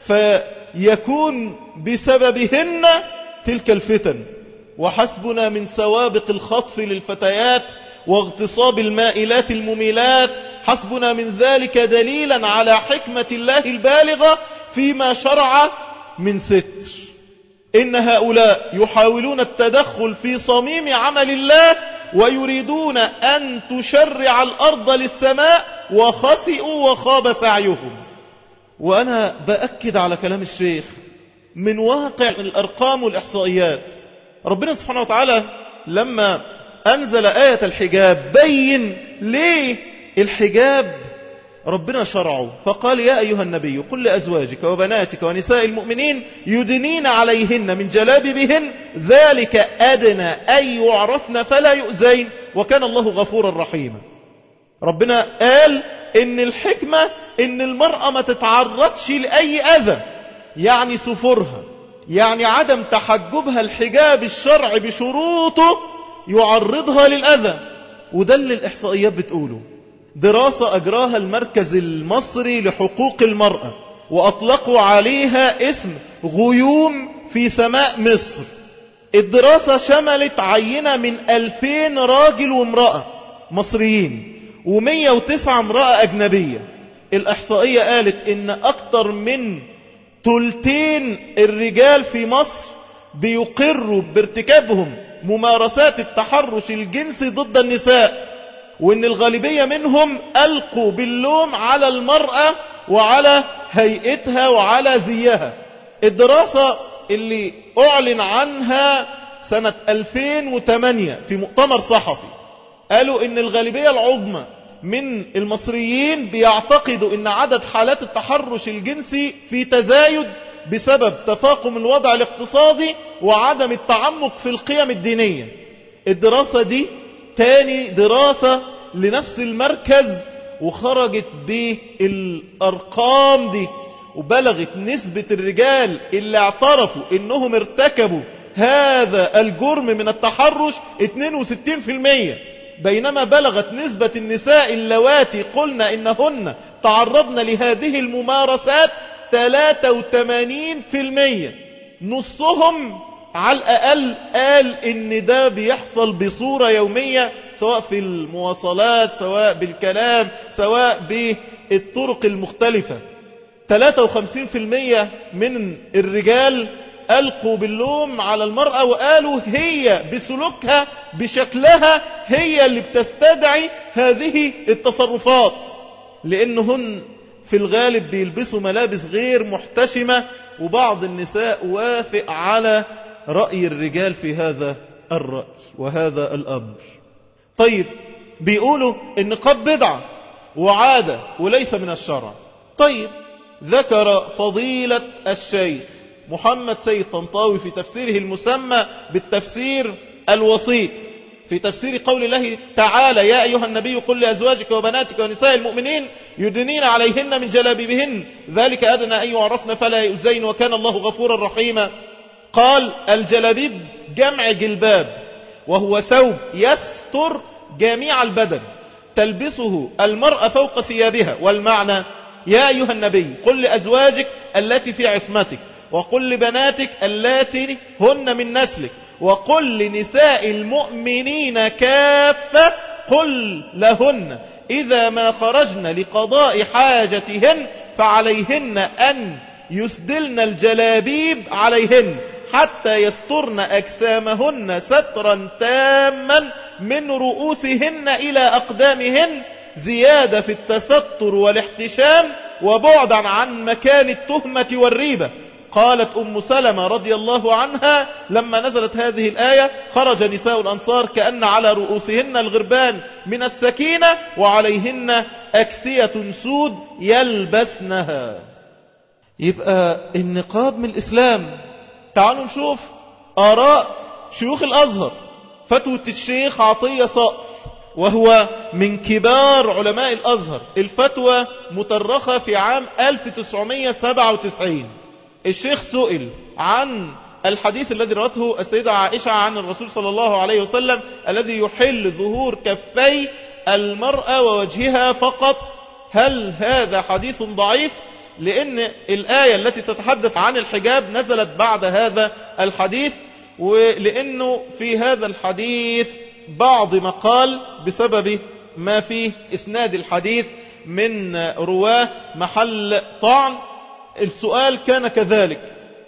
فيكون بسببهن تلك الفتن. وحسبنا من سوابق الخطف للفتيات واغتصاب المائلات المميلات، حسبنا من ذلك دليلا على حكمة الله البالغة فيما شرع من ستر. إن هؤلاء يحاولون التدخل في صميم عمل الله ويريدون أن تشرع الأرض للسماء، وخسئوا وخاب سعيهم. وأنا بأكد على كلام الشيخ من واقع الأرقام والإحصائيات. ربنا سبحانه وتعالى لما أنزل آية الحجاب بين ليه الحجاب ربنا شرعه، فقال: يا أيها النبي قل لأزواجك وبناتك ونساء المؤمنين يدنين عليهن من جلابيبهن ذلك أدنى أن يعرفن فلا يؤذين وكان الله غفورا رحيما. ربنا قال إن الحكمة إن المرأة ما تتعرضش لأي أذى، يعني سفرها، يعني عدم تحجبها الحجاب الشرعي بشروطه يعرضها للأذى. وده اللي الإحصائيات بتقوله. دراسة أجراها المركز المصري لحقوق المرأة وأطلقوا عليها اسم غيوم في سماء مصر. الدراسة شملت عينة من ألفين راجل وامرأة مصريين ومية وتسعة امرأة أجنبية. الإحصائية قالت إن أكتر من تلتين الرجال في مصر بيقروا بارتكابهم ممارسات التحرش الجنسي ضد النساء، وإن الغالبية منهم ألقوا باللوم على المرأة وعلى هيئتها وعلى زيها. الدراسة اللي أعلن عنها سنة ألفين وثمانية في مؤتمر صحفي قالوا إن الغالبية العظمى من المصريين بيعتقدوا إن عدد حالات التحرش الجنسي في تزايد بسبب تفاقم الوضع الاقتصادي وعدم التعمق في القيم الدينية. الدراسة دي تاني دراسة لنفس المركز وخرجت بالأرقام دي، وبلغت نسبة الرجال اللي اعترفوا انهم ارتكبوا هذا الجرم من التحرش اثنين وستين بالمئة، بينما بلغت نسبة النساء اللواتي قلنا انهن تعرضن لهذه الممارسات ثلاثة وثمانين بالمئة. نصهم على الأقل قال إن ده بيحصل بصورة يومية، سواء في المواصلات، سواء بالكلام، سواء بالطرق المختلفة. ثلاثة وخمسين بالمئة من الرجال ألقوا باللوم على المرأة وقالوا هي بسلوكها بشكلها هي اللي بتستدعي هذه التصرفات، لأنهن في الغالب بيلبسوا ملابس غير محتشمة، وبعض النساء وافق على رأي الرجال في هذا الرأي وهذا الأمر. طيب بيقولوا النقاب بدعة وعادة وليس من الشرع. طيب ذكر فضيلة الشيخ محمد سيد طنطاوي في تفسيره المسمى بالتفسير الوسيط في تفسير قول الله تعالى: يا أيها النبي قل لأزواجك وبناتك ونساء المؤمنين يدنين عليهن من جلابيبهن ذلك أدنى أن يعرفن فلا يؤذين وكان الله غفورا رحيما. قال: الجلابيب جمع جلباب، وهو ثوب يستر جميع البدن تلبسه المرأة فوق ثيابها. والمعنى: يا أيها النبي قل لأزواجك التي في عصمتك، وقل لبناتك اللاتي هن من نسلك، وقل لنساء المؤمنين كافة، قل لهن إذا ما خرجن لقضاء حاجتهن فعليهن أن يسدلن الجلابيب عليهن حتى يسترن أجسامهن سترا تاما من رؤوسهن إلى أقدامهن، زيادة في التستر والاحتشام وبعدا عن مكان التهمة والريبة. قالت أم سلمة رضي الله عنها لما نزلت هذه الآية: خرج نساء الأنصار كأن على رؤوسهن الغربان من السكينة وعليهن أكسية سود يلبسنها. يبقى النقاب من الإسلام. تعالوا نشوف آراء شيوخ الأزهر. فتوى الشيخ عطية صقر وهو من كبار علماء الأزهر، الفتوى مترخة في عام ألف وتسعمائة وسبعة وتسعين. الشيخ سئل عن الحديث الذي روته السيدة عائشة عن الرسول صلى الله عليه وسلم الذي يحل ظهور كفي المرأة ووجهها فقط: هل هذا حديث ضعيف؟ لأن الآية التي تتحدث عن الحجاب نزلت بعد هذا الحديث، ولأنه في هذا الحديث بعض مقال بسبب ما فيه إسناد الحديث من رواه محل طعن. السؤال كان كذلك،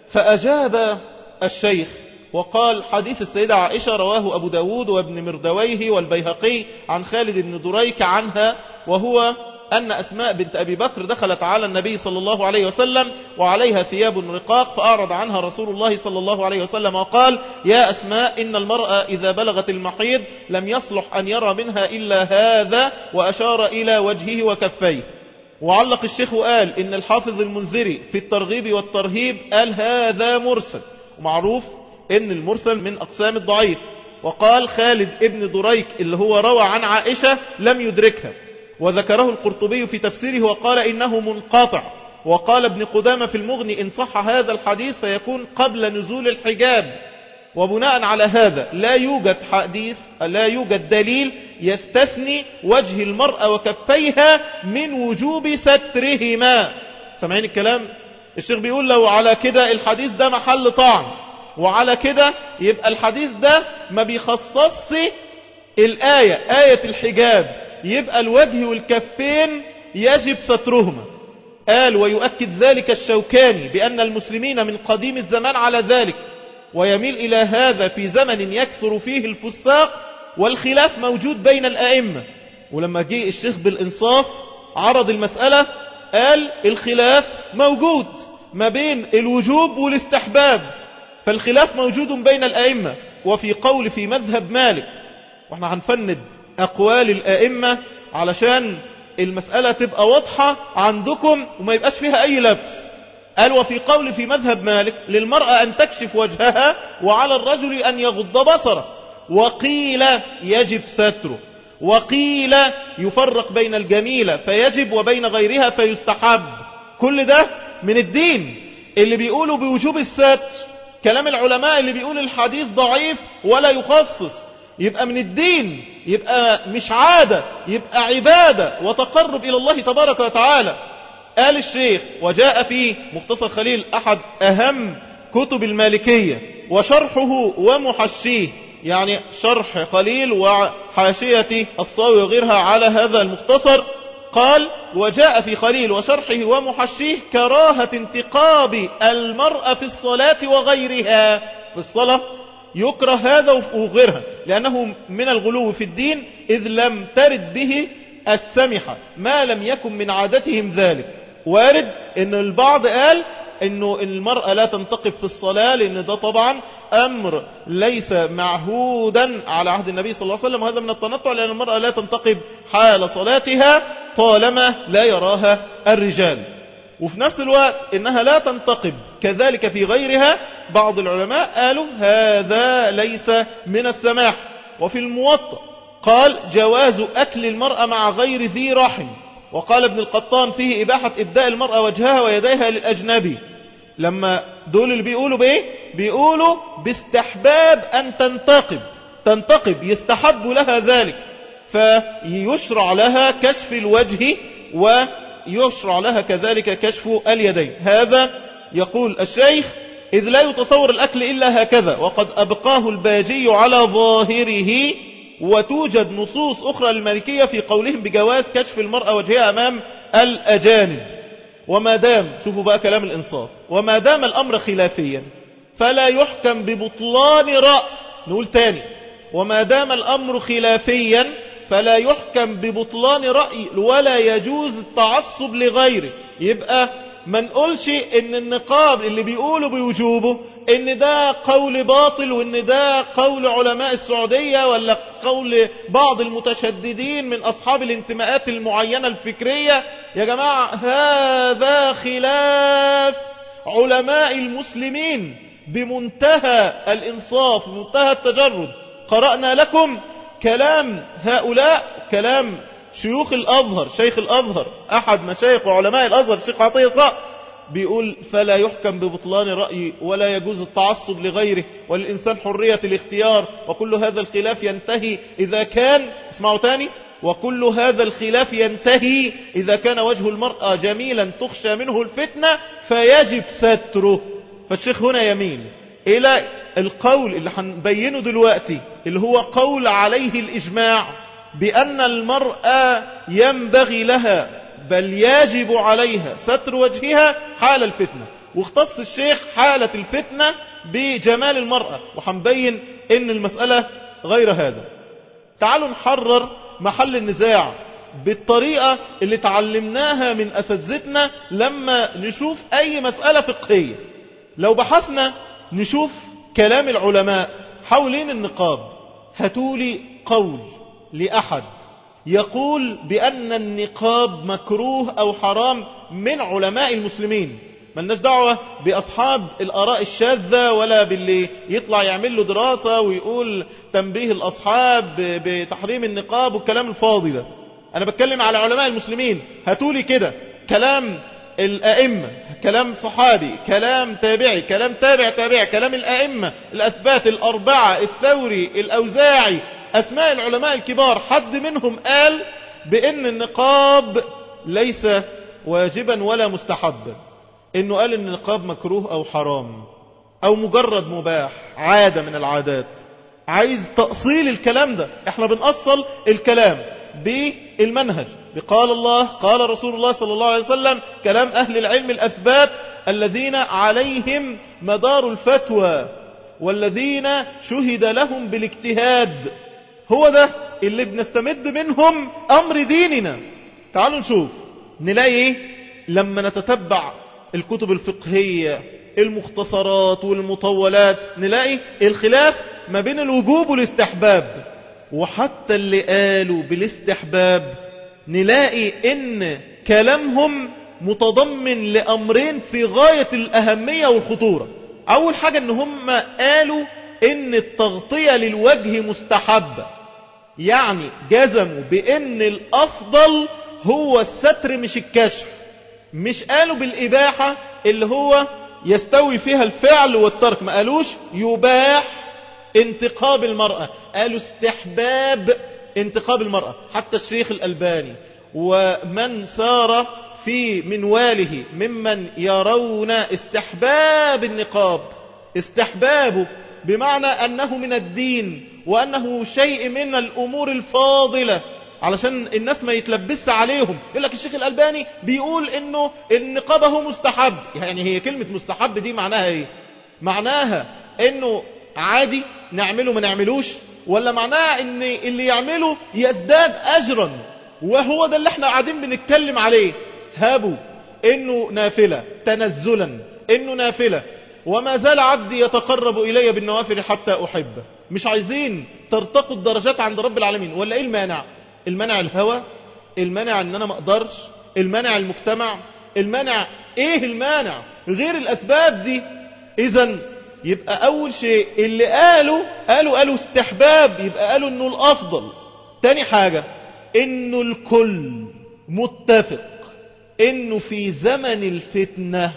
فأجاب الشيخ وقال: حديث السيدة عائشة رواه أبو داود وابن مردويه والبيهقي عن خالد بن دريك عنها، وهو أن أسماء بنت أبي بكر دخلت على النبي صلى الله عليه وسلم وعليها ثياب رقاق، فأعرض عنها رسول الله صلى الله عليه وسلم وقال: يا أسماء، إن المرأة إذا بلغت المحيض لم يصلح أن يرى منها إلا هذا، وأشار إلى وجهه وكفيه. وعلق الشيخ وقال إن الحافظ المنذري في الترغيب والترهيب قال هذا مرسل، ومعروف إن المرسل من أقسام الضعيف. وقال خالد ابن دريك اللي هو روى عن عائشة لم يدركها. وذكره القرطبي في تفسيره وقال إنه منقطع. وقال ابن قدامة في المغني: إن صح هذا الحديث فيكون قبل نزول الحجاب. وبناء على هذا لا يوجد حديث لا يوجد دليل يستثني وجه المرأة وكفيها من وجوب سترهما. سمعين الكلام؟ الشيخ بيقول لو على كده الحديث ده محل طعن، وعلى كده يبقى الحديث ده ما بيخصصش الآية آية الحجاب، يبقى الوجه والكفين يجب سترهما. قال: ويؤكد ذلك الشوكاني بأن المسلمين من قديم الزمان على ذلك، ويميل إلى هذا في زمن يكثر فيه الفساق والخلاف موجود بين الأئمة. ولما جاء الشيخ بالإنصاف عرض المسألة قال الخلاف موجود ما بين الوجوب والاستحباب، فالخلاف موجود بين الأئمة. وفي قول في مذهب مالك، واحنا هنفند أقوال الأئمة علشان المسألة تبقى واضحة عندكم وما يبقاش فيها أي لبس. قال: وفي قول في مذهب مالك للمرأة أن تكشف وجهها وعلى الرجل أن يغض بصره، وقيل يجب ستره، وقيل يفرق بين الجميلة فيجب وبين غيرها فيستحب. كل ده من الدين. اللي بيقولوا بوجوب الستر كلام العلماء، اللي بيقول الحديث ضعيف ولا يخصص يبقى من الدين، يبقى مش عادة، يبقى عبادة وتقرب إلى الله تبارك وتعالى. قال الشيخ: وجاء في مختصر خليل أحد أهم كتب المالكية وشرحه ومحشيه، يعني شرح خليل وحاشية الصاوي وغيرها على هذا المختصر. قال: وجاء في خليل وشرحه ومحشيه كراهة انتقاب المرأة في الصلاة وغيرها. في الصلاة يكره هذا وغيرها لأنه من الغلو في الدين، إذ لم ترد به السمحة ما لم يكن من عادتهم ذلك. وارد ان البعض قال انه المرأة لا تنتقب في الصلاة، لان ده طبعا امر ليس معهودا على عهد النبي صلى الله عليه وسلم، وهذا من التنطع، لان المرأة لا تنتقب حال صلاتها طالما لا يراها الرجال. وفي نفس الوقت انها لا تنتقب كذلك في غيرها. بعض العلماء قالوا هذا ليس من السماح. وفي الموطأ قال جواز اكل المرأة مع غير ذي رحم. وقال ابن القطان فيه اباحة ابداء المرأة وجهها ويديها للاجنبي. لما دول اللي بيقولوا بايه؟ بيقولوا باستحباب ان تنتقب، تنتقب يستحب لها ذلك، فيشرع لها كشف الوجه ويشرع لها كذلك كشف اليدين. هذا يقول الشيخ إذ لا يتصور الأكل إلا هكذا، وقد أبقاه الباجي على ظاهره. وتوجد نصوص أخرى للمالكية في قولهم بجواز كشف المرأة وجهها أمام الأجانب. وما دام، شوفوا بقى كلام الإنصاف، وما دام الأمر خلافيا فلا يحكم ببطلان رأي. نقول تاني، وما دام الأمر خلافيا فلا يحكم ببطلان رأي ولا يجوز التعصب لغيره. يبقى ما نقولش ان النقاب اللي بيقولوا بوجوبه ان ده قول باطل، وان ده قول علماء السعودية ولا قول بعض المتشددين من اصحاب الانتماءات المعينة الفكرية. يا جماعة هذا خلاف علماء المسلمين بمنتهى الانصاف ومنتهى التجرد. قرأنا لكم كلام هؤلاء، كلام شيوخ الأزهر، شيخ الأزهر أحد مشايخ وعلماء الأزهر الشيخ عطية صقر، بيقول فلا يحكم ببطلان رأي ولا يجوز التعصب لغيره، والإنسان حرية الاختيار. وكل هذا الخلاف ينتهي إذا كان، اسمعوا تاني، وكل هذا الخلاف ينتهي إذا كان وجه المرأة جميلا تخشى منه الفتنة فيجب ستره. فالشيخ هنا يميل إلى القول اللي هنبينه دلوقتي، اللي هو قول عليه الإجماع بأن المرأة ينبغي لها بل يجب عليها ستر وجهها حال الفتنة. واختص الشيخ حالة الفتنة بجمال المرأة، وحنبين ان المسألة غير هذا. تعالوا نحرر محل النزاع بالطريقة اللي تعلمناها من أساتذتنا لما نشوف أي مسألة فقهية. لو بحثنا نشوف كلام العلماء حولين النقاب، هاتولي قول لأحد يقول بأن النقاب مكروه أو حرام من علماء المسلمين. ملناش دعوة بأصحاب الآراء الشاذة ولا باللي يطلع يعمل له دراسة ويقول تنبيه الأصحاب بتحريم النقاب والكلام الفاضي ده. أنا بتكلم على علماء المسلمين. هاتولي كده كلام الأئمة، كلام صحابي، كلام تابعي، كلام تابع تابع، كلام الأئمة الأثبات الأربعة، الثوري، الأوزاعي، أسماء العلماء الكبار، حد منهم قال بأن النقاب ليس واجبا ولا مستحبا، انه قال ان النقاب مكروه او حرام او مجرد مباح، عادة من العادات. عايز تأصيل الكلام ده، احنا بنأصل الكلام بالمنهج، بقال الله قال رسول الله صلى الله عليه وسلم، كلام اهل العلم الأثبات الذين عليهم مدار الفتوى والذين شهد لهم بالاجتهاد. هو ده اللي بنستمد منهم امر ديننا. تعالوا نشوف نلاقي ايه لما نتتبع الكتب الفقهية المختصرات والمطولات، نلاقي الخلاف ما بين الوجوب والاستحباب. وحتى اللي قالوا بالاستحباب نلاقي ان كلامهم متضمن لأمرين في غاية الأهمية والخطورة. أول حاجة ان هم قالوا ان التغطية للوجه مستحبة، يعني جزموا بان الأفضل هو الستر مش الكشف. مش قالوا بالإباحة اللي هو يستوي فيها الفعل والترك، ما قالوش يباح انتقاب المرأة، قالوا استحباب انتقاب المرأة. حتى الشيخ الألباني ومن سار في منواله ممن يرون استحباب النقاب، استحبابه بمعنى أنه من الدين وأنه شيء من الأمور الفاضلة، علشان الناس ما يتلبس عليهم. يقول لك الشيخ الألباني بيقول انه النقاب هو مستحب. يعني هي كلمة مستحب دي معناها ايه؟ معناها انه عادي نعمله ما نعملوش، ولا معناها ان اللي يعمله يزداد اجرا؟ وهو ده اللي احنا قاعدين بنتكلم عليه. هابوا إنه نافلة تنزلا، إنه نافلة، وما زال عبدي يتقرب إلي بالنوافل حتى أحبه. مش عايزين ترتقوا الدرجات عند رب العالمين، ولا إيه المانع؟ المانع الهوى؟ المانع إن أنا ما أقدرش؟ المانع المجتمع؟ المانع إيه المانع غير الأسباب دي؟ إذن يبقى أول شيء اللي قالوا قالوا قالوا استحباب، يبقى قالوا إنه الأفضل. تاني حاجة إنه الكل متفق إنه في زمن الفتنة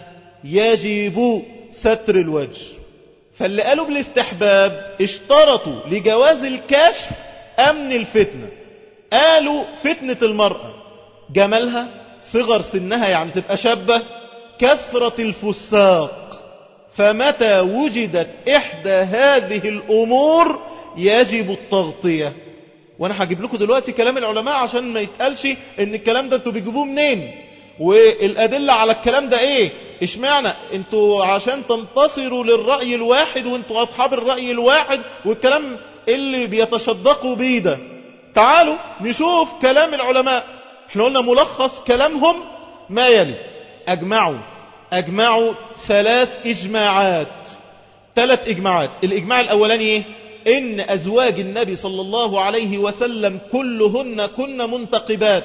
يجب ستر الوجه. فاللي قالوا بالاستحباب اشترطوا لجواز الكشف أمن الفتنة. قالوا فتنة المرأة جمالها، صغر سنها يعني تبقى شابة، كثرة الفساق، فمتى وجدت إحدى هذه الأمور يجب التغطية. وأنا هجيب لكم دلوقتي كلام العلماء عشان ما يتقالش إن الكلام ده انتوا بيجيبوه منين، والأدلة على الكلام ده إيه. اشمعنى انتوا عشان تنتصروا للرأي الواحد وانتوا أصحاب الرأي الواحد والكلام اللي بيتشدقوا بيه ده؟ تعالوا نشوف كلام العلماء. احنا قلنا ملخص كلامهم ما يلي: أجمعوا أجمعوا ثلاث إجماعات ثلاث إجماعات. الإجماع الأولاني إيه؟ إن أزواج النبي صلى الله عليه وسلم كلهن كن منتقبات.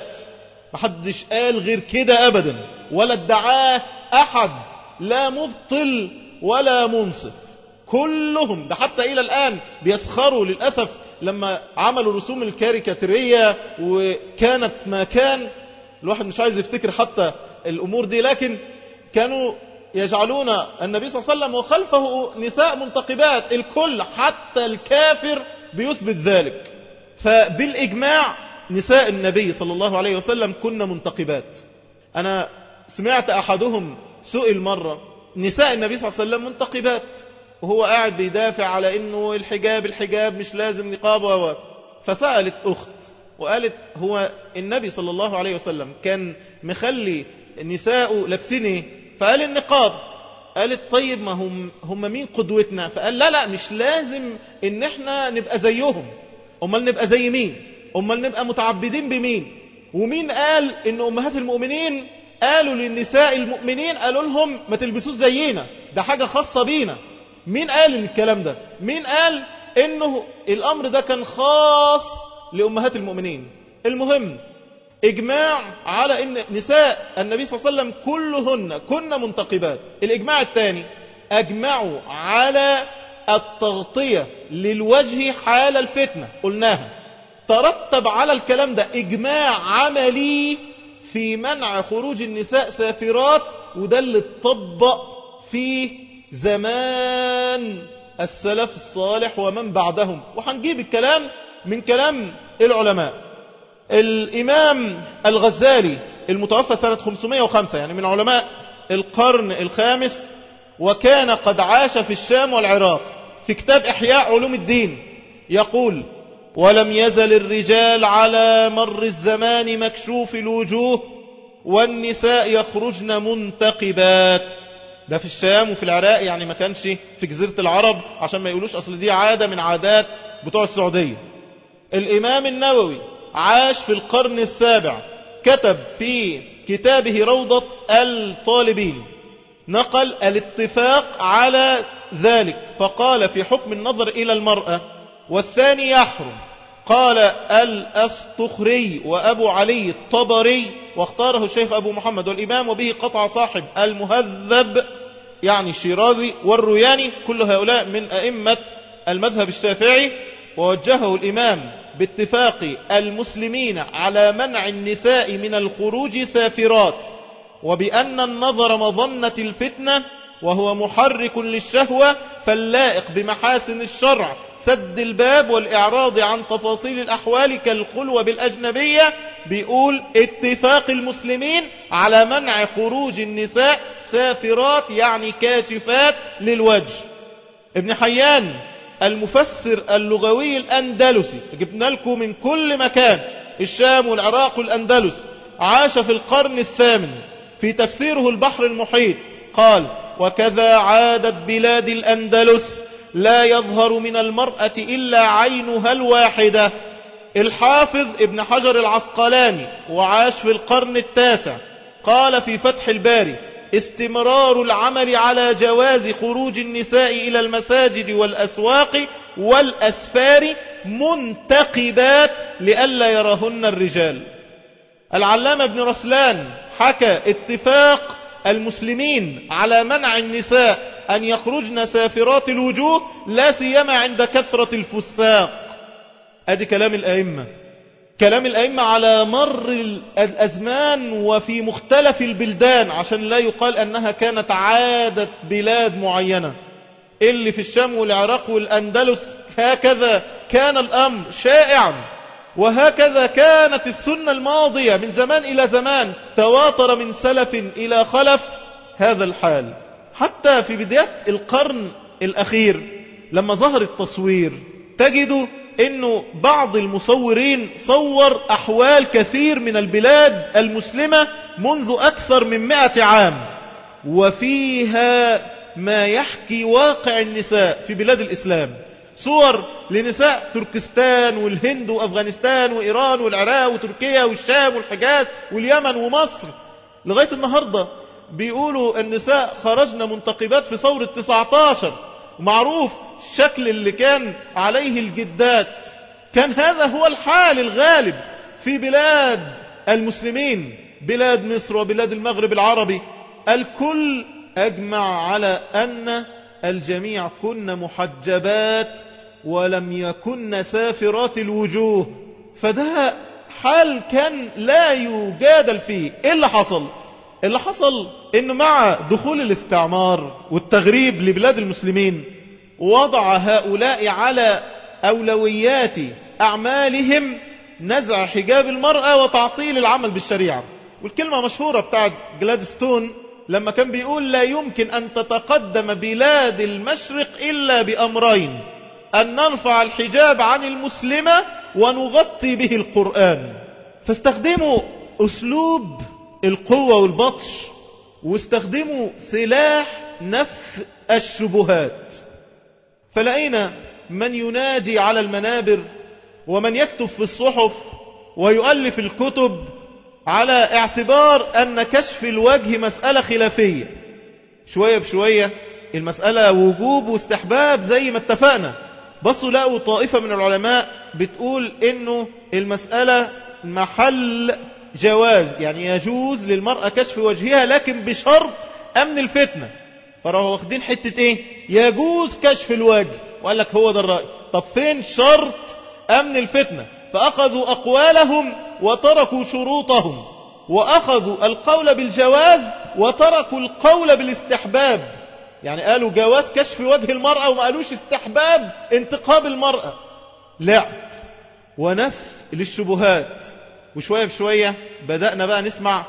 محدش قال غير كده أبدا، ولا ادعاه أحد، لا مبطل ولا منصف. كلهم، ده حتى إلى الآن بيسخروا للأسف لما عملوا رسوم الكاريكاتيرية وكانت ما كان، الواحد مش عايز يفتكر حتى الأمور دي، لكن كانوا يجعلون النبي صلى الله عليه وسلم وخلفه نساء منتقبات. الكل حتى الكافر بيثبت ذلك. فبالإجماع نساء النبي صلى الله عليه وسلم كن منتقبات. أنا سمعت أحدهم سئل مرة: نساء النبي صلى الله عليه وسلم منتقبات، وهو قاعد بيدافع على إنه الحجاب الحجاب مش لازم نقاب و فسألت أخت وقالت: هو النبي صلى الله عليه وسلم كان مخلي نساء لابسين ايه؟ فقال النقاب. قالت: طيب ما هم هم مين قدوتنا؟ فقال: لا لا مش لازم ان احنا نبقى زيهم. امال نبقى زي مين؟ امال نبقى متعبدين بمين؟ ومين قال ان امهات المؤمنين قالوا للنساء المؤمنين قالوا لهم ما تلبسوش زينا، ده حاجة خاصة بينا؟ مين قال الكلام ده؟ مين قال انه الامر ده كان خاص لامهات المؤمنين؟ المهم إجماع على أن نساء النبي صلى الله عليه وسلم كلهن كن منتقبات. الإجماع الثاني: أجمعوا على التغطية للوجه حال الفتنة. قلناها ترتب على الكلام ده إجماع عملي في منع خروج النساء سافرات، وده اللي اتطبق في زمان السلف الصالح ومن بعدهم. وهنجيب الكلام من كلام العلماء. الإمام الغزالي المتوفى سنة خمسمائة وخمسة، يعني من علماء القرن الخامس، وكان قد عاش في الشام والعراق، في كتاب إحياء علوم الدين يقول: ولم يزل الرجال على مر الزمان مكشوف الوجوه والنساء يخرجن منتقبات. ده في الشام وفي العراق، يعني ما كانش في جزيرة العرب عشان ما يقولوش أصل دي عادة من عادات بتوع السعودية. الإمام النووي عاش في القرن السابع، كتب في كتابه روضة الطالبين، نقل الاتفاق على ذلك، فقال في حكم النظر إلى المرأة والثاني يحرم. قال الأسطخري وأبو علي الطبري، واختاره الشيخ أبو محمد والإمام، وبه قطع صاحب المهذب يعني الشيرازي والروياني، كل هؤلاء من أئمة المذهب الشافعي. ووجهه الإمام باتفاق المسلمين على منع النساء من الخروج سافرات، وبأن النظر مظنة الفتنة وهو محرك للشهوة، فاللائق بمحاسن الشرع سد الباب والإعراض عن تفاصيل الأحوال كالخلوة بالأجنبية. بيقول اتفاق المسلمين على منع خروج النساء سافرات يعني كاشفات للوجه. ابن حيان المفسر اللغوي الأندلسي، جبنا لكم من كل مكان، الشام والعراق والأندلس، عاش في القرن الثامن، في تفسيره البحر المحيط قال: وكذا عادت بلاد الأندلس لا يظهر من المرأة إلا عينها الواحدة. الحافظ ابن حجر العسقلاني وعاش في القرن التاسع قال في فتح الباري: استمرار العمل على جواز خروج النساء إلى المساجد والأسواق والأسفار منتقبات لئلا يراهن الرجال. العلامة ابن رسلان حكى اتفاق المسلمين على منع النساء أن يخرجن سافرات الوجوه، لا سيما عند كثرة الفساق. ادي كلام الأئمة، كلام الأئمة على مر الأزمان وفي مختلف البلدان، عشان لا يقال أنها كانت عادة بلاد معينة. اللي في الشام والعراق والأندلس هكذا كان الأمر شائعا، وهكذا كانت السنة الماضية من زمان إلى زمان، تواتر من سلف إلى خلف هذا الحال. حتى في بداية القرن الأخير لما ظهر التصوير تجدوا انه بعض المصورين صور احوال كثير من البلاد المسلمة منذ اكثر من مئة عام، وفيها ما يحكي واقع النساء في بلاد الاسلام. صور لنساء تركستان والهند وافغانستان وايران والعراق وتركيا والشام والحجاز واليمن ومصر. لغاية النهاردة بيقولوا النساء خرجنا منتقبات في ثورة تسعة عشر، معروف الشكل اللي كان عليه الجدات. كان هذا هو الحال الغالب في بلاد المسلمين، بلاد مصر وبلاد المغرب العربي. الكل أجمع على أن الجميع كن محجبات ولم يكن سافرات الوجوه، فده حال كان لا يجادل فيه. إيه اللي حصل؟ اللي حصل إن مع دخول الاستعمار والتغريب لبلاد المسلمين وضع هؤلاء على أولويات أعمالهم نزع حجاب المرأة وتعطيل العمل بالشريعة. والكلمة مشهورة بتاعت جلادستون لما كان بيقول: لا يمكن أن تتقدم بلاد المشرق إلا بأمرين: أن نرفع الحجاب عن المسلمة ونغطي به القرآن. فاستخدموا أسلوب القوة والبطش، واستخدموا سلاح نفث الشبهات. فلقينا من ينادي على المنابر ومن يكتب في الصحف ويؤلف الكتب على اعتبار أن كشف الوجه مسألة خلافية. شوية بشوية المسألة وجوب واستحباب زي ما اتفقنا. بصوا لقوا طائفة من العلماء بتقول إنه المسألة محل جواز، يعني يجوز للمرأة كشف وجهها لكن بشرط أمن الفتنة. فراحوا واخدين حتة ايه؟ يجوز كشف الوجه، وقال لك هو ده الرأي. طب فين شرط امن الفتنة؟ فاخذوا اقوالهم وتركوا شروطهم، واخذوا القول بالجواز وتركوا القول بالاستحباب. يعني قالوا جواز كشف وجه المرأة وما قالوش استحباب انتقاب المرأة. لعب ونفس للشبهات. وشوية بشوية بدأنا بقى نسمع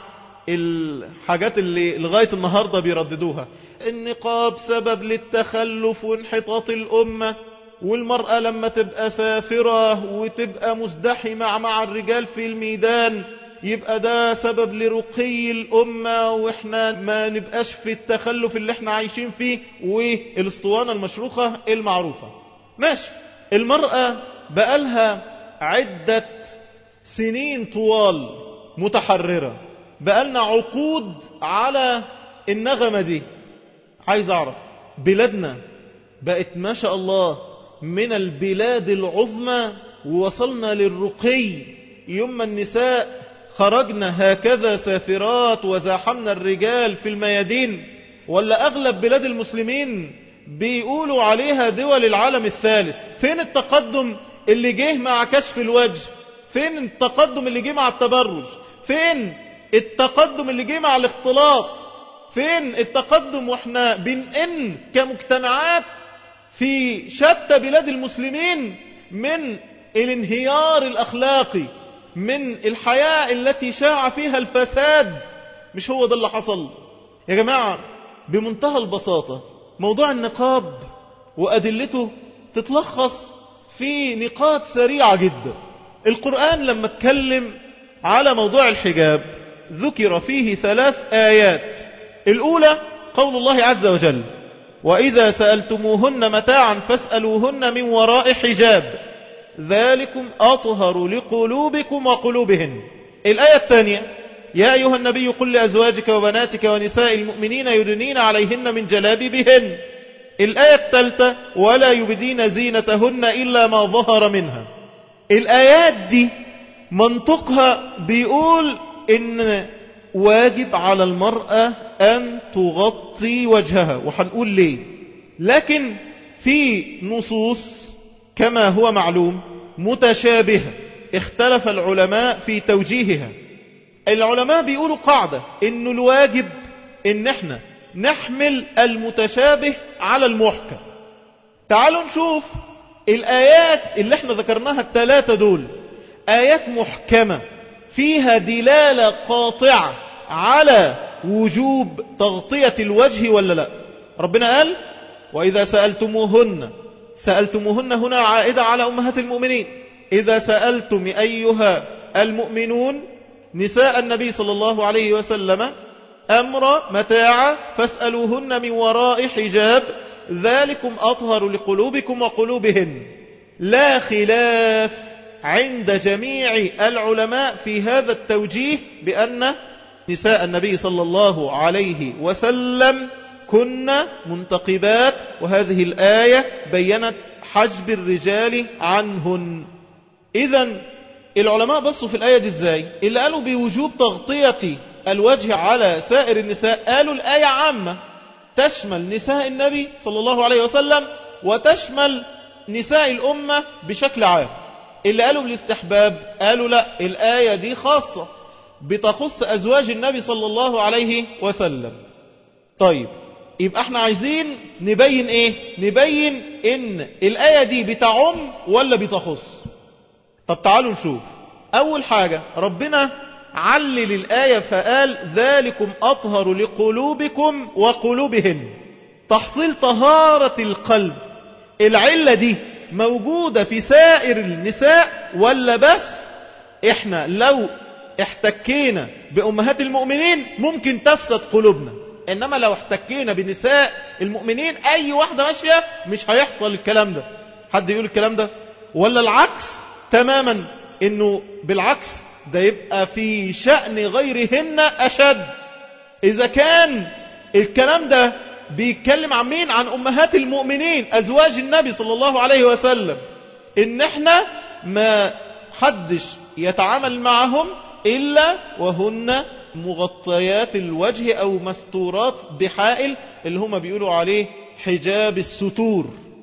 الحاجات اللي لغاية النهاردة بيرددوها: النقاب سبب للتخلف وانحطاط الأمة، والمرأة لما تبقى سافرة وتبقى مزدحمة مع الرجال في الميدان يبقى ده سبب لرقي الأمة، واحنا ما نبقاش في التخلف اللي احنا عايشين فيه، والاسطوانة المشروخة المعروفة. ماشي، المرأة بقالها عدة سنين طوال متحررة، بقالنا عقود على النغمة دي. عايز اعرف بلادنا بقت ما شاء الله من البلاد العظمى ووصلنا للرقي، يوم النساء خرجنا هكذا سافرات وزاحمنا الرجال في الميادين، ولا اغلب بلاد المسلمين بيقولوا عليها دول العالم الثالث؟ فين التقدم اللي جه مع كشف الوجه؟ فين التقدم اللي جه مع التبرج؟ فين التقدم اللي جه مع الاختلاط؟ فين التقدم واحنا بنئن كمجتمعات في شتى بلاد المسلمين من الانهيار الأخلاقي، من الحياة التي شاع فيها الفساد؟ مش هو ده اللي حصل يا جماعة؟ بمنتهى البساطة موضوع النقاب وأدلته تتلخص في نقاط سريعة جدا. القرآن لما اتكلم على موضوع الحجاب ذكر فيه ثلاث آيات. الأولى قول الله عز وجل: وإذا سألتموهن متاعا فاسألوهن من وراء حجاب ذلكم أطهر لقلوبكم وقلوبهن. الآية الثانية: يا أيها النبي قل لأزواجك وبناتك ونساء المؤمنين يدنين عليهن من جلابيبهن. الآية الثالثة ولا يبدين زينتهن إلا ما ظهر منها. الآيات دي منطقها بيقول إن واجب على المرأة أن تغطي وجهها، وحنقول ليه. لكن في نصوص كما هو معلوم متشابهة اختلف العلماء في توجيهها. العلماء بيقولوا قاعدة إنه الواجب إن احنا نحمل المتشابه على المحكم. تعالوا نشوف الآيات اللي احنا ذكرناها الثلاثة دول، آيات محكمة فيها دلالة قاطعة على وجوب تغطية الوجه ولا لا. ربنا قال وإذا سألتموهن، سألتموهن هنا عائدة على أمهات المؤمنين. إذا سألتم أيها المؤمنون نساء النبي صلى الله عليه وسلم أمر متاع فاسألوهن من وراء حجاب ذلكم أطهر لقلوبكم وقلوبهن. لا خلاف عند جميع العلماء في هذا التوجيه بأن نساء النبي صلى الله عليه وسلم كن منتقبات، وهذه الآية بيّنت حجب الرجال عنهن. إذن العلماء بصوا في الآية دي ازاي؟ اللي قالوا بوجوب تغطية الوجه على سائر النساء قالوا الآية عامة تشمل نساء النبي صلى الله عليه وسلم وتشمل نساء الأمة بشكل عام. اللي قالوا بالاستحباب قالوا لا، الآية دي خاصة بتخص أزواج النبي صلى الله عليه وسلم. طيب يبقى احنا عايزين نبين ايه؟ نبين ان الآية دي بتعم ولا بتخص. طب تعالوا نشوف. اول حاجة ربنا علل الآية فقال ذلكم أطهر لقلوبكم وقلوبهن. تحصيل طهارة القلب، العلة دي موجودة في سائر النساء ولا بس احنا لو احتكينا بأمهات المؤمنين ممكن تفسد قلوبنا، انما لو احتكينا بنساء المؤمنين اي واحدة ماشية مش هيحصل الكلام ده. حد يقول الكلام ده؟ ولا العكس تماما، انه بالعكس ده يبقى في شأن غيرهن اشد. اذا كان الكلام ده بيتكلم عن مين؟ عن امهات المؤمنين ازواج النبي صلى الله عليه وسلم، ان احنا ما حدش يتعامل معهم الا وهن مغطيات الوجه او مستورات بحائل اللي هم بيقولوا عليه حجاب الستور.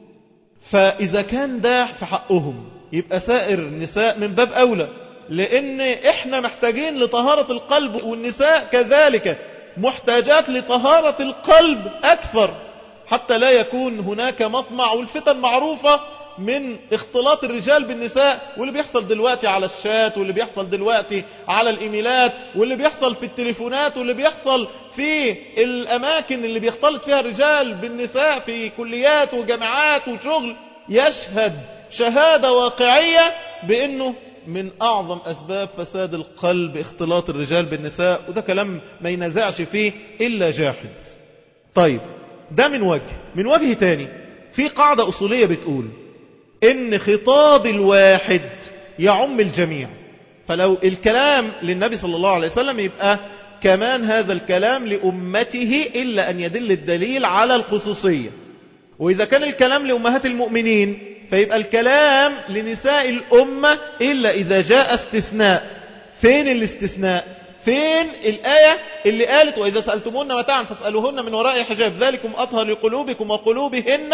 فاذا كان ده في حقهم يبقى سائر النساء من باب اولى، لان احنا محتاجين لطهارة القلب والنساء كذلك محتاجات لطهارة القلب اكثر، حتى لا يكون هناك مطمع. والفتن معروفة من اختلاط الرجال بالنساء، واللي بيحصل دلوقتي على الشات، واللي بيحصل دلوقتي على الايميلات، واللي بيحصل في التليفونات، واللي بيحصل في الاماكن اللي بيختلط فيها الرجال بالنساء في كليات وجامعات وشغل، يشهد شهادة واقعية بانه من اعظم اسباب فساد القلب اختلاط الرجال بالنساء، وده كلام ما ينازعش فيه الا جاحد. طيب ده من وجه. من وجه تاني في قاعدة اصولية بتقول ان خطاب الواحد يعم الجميع، فلو الكلام للنبي صلى الله عليه وسلم يبقى كمان هذا الكلام لأمته إلا أن يدل الدليل على الخصوصية. وإذا كان الكلام لأمهات المؤمنين فيبقى الكلام لنساء الأمة إلا إذا جاء استثناء. فين الاستثناء؟ فين الآية اللي قالت وإذا سألتمون متاعا فاسألوهن من وراء حجاب ذلكم أطهر لقلوبكم وقلوبهن؟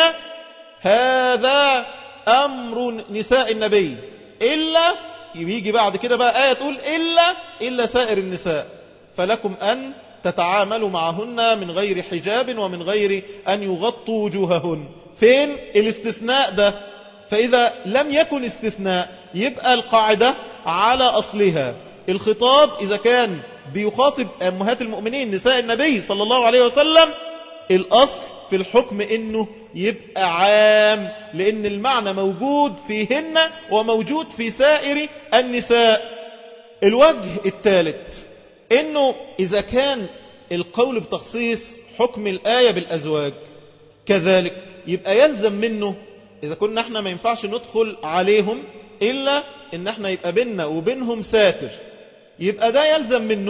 هذا أمر نساء النبي، إلا يجي بعد كده بقى آية تقول إلا إلا سائر النساء فلكم أن تتعاملوا معهن من غير حجاب ومن غير أن يغطوا وجوههن. فين الاستثناء ده؟ فإذا لم يكن استثناء يبقى القاعدة على أصلها. الخطاب إذا كان بيخاطب أمهات المؤمنين نساء النبي صلى الله عليه وسلم الأصل في الحكم إنه يبقى عام، لأن المعنى موجود فيهن وموجود في سائر النساء. الوجه الثالث إنه إذا كان القول بتخصيص حكم الآية بالأزواج كذلك يبقى يلزم منه إذا كنا احنا ما ينفعش ندخل عليهم إلا إن احنا يبقى بيننا وبينهم ساتر، يبقى ده يلزم منه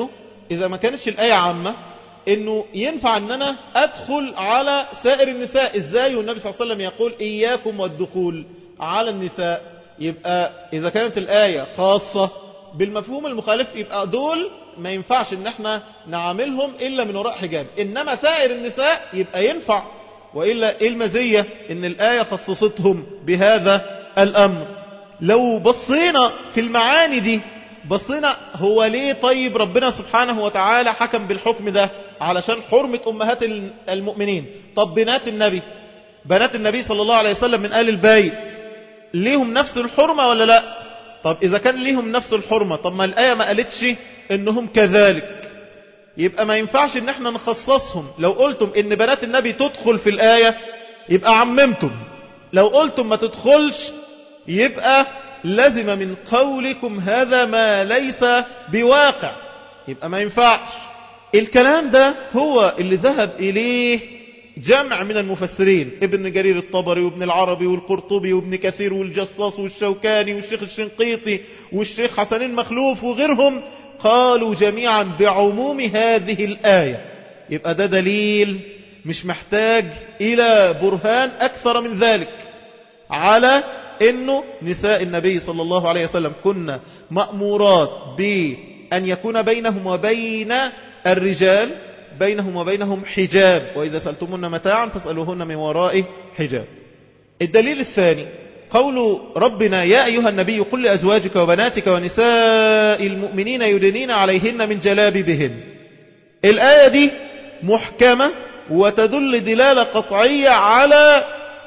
إذا ما كانتش الآية عامة إنه ينفع أن أنا أدخل على سائر النساء إزاي، والنبي صلى الله عليه وسلم يقول إياكم والدخول على النساء. يبقى إذا كانت الآية خاصة بالمفهوم المخالف يبقى دول ما ينفعش ان احنا نعاملهم الا من وراء حجاب، انما سائر النساء يبقى ينفع. وإلا ايه المزية ان الآية خصصتهم بهذا الامر؟ لو بصينا في المعاني دي بصينا هو ليه طيب ربنا سبحانه وتعالى حكم بالحكم ده؟ علشان حرمة امهات المؤمنين. طب بنات النبي، بنات النبي صلى الله عليه وسلم من آل البيت ليهم نفس الحرمة ولا لا؟ طب إذا كان ليهم نفس الحرمة، طب ما الآية ما قالتش إنهم كذلك، يبقى ما ينفعش إن احنا نخصصهم. لو قلتم إن بنات النبي تدخل في الآية يبقى عممتم، لو قلتم ما تدخلش يبقى لازم من قولكم هذا ما ليس بواقع، يبقى ما ينفعش. الكلام ده هو اللي ذهب إليه جمع من المفسرين، ابن جرير الطبري وابن العربي والقرطبي وابن كثير والجصاص والشوكاني والشيخ الشنقيطي والشيخ حسن المخلوف وغيرهم، قالوا جميعا بعموم هذه الآية. يبقى ده دليل مش محتاج إلى برهان أكثر من ذلك على أنه نساء النبي صلى الله عليه وسلم كنا مأمورات بأن يكون بينهم وبين الرجال بينهم وبينهم حجاب، وإذا سألتمون متاعا فاسألوهن من وراء حجاب. الدليل الثاني قول ربنا يا أيها النبي قل لأزواجك وبناتك ونساء المؤمنين يدنين عليهن من جلابيبهن. الآية دي محكمة وتدل دلالة قطعية على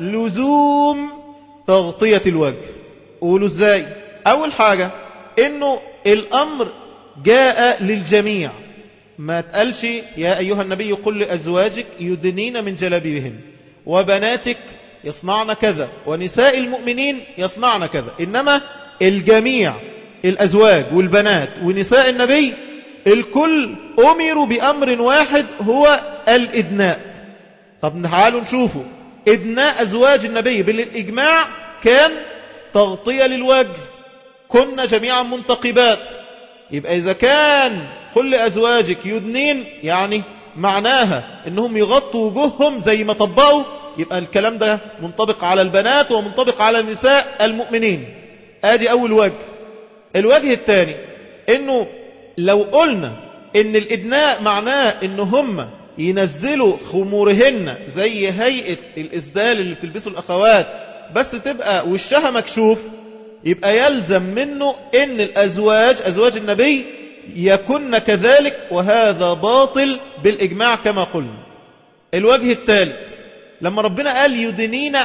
لزوم تغطية الوجه. قولوا ازاي؟ أول حاجة إنه الأمر جاء للجميع، ما تقالش يا أيها النبي قل لأزواجك يدنين من جلابيبهن وبناتك يصنعن كذا ونساء المؤمنين يصنعن كذا، إنما الجميع الأزواج والبنات ونساء النبي الكل أمروا بأمر واحد هو الإدناء. طب تعالوا نشوفوا إدناء أزواج النبي بالإجماع كان تغطية للوجه، كنا جميعا منتقبات. يبقى إذا كان كل أزواجك يدنين يعني معناها إنهم يغطوا وجوههم زي ما طبقوا، يبقى الكلام ده منطبق على البنات ومنطبق على النساء المؤمنين. آدي أول وجه. الوجه الثاني إنه لو قلنا إن الإدناء معناه إن هم ينزلوا خمورهن زي هيئة الإسدال اللي بتلبسوا الأخوات بس تبقى وشها مكشوف، يبقى يلزم منه إن الأزواج أزواج النبي يكن كذلك، وهذا باطل بالإجماع كما قلنا. الوجه الثالث لما ربنا قال يدنين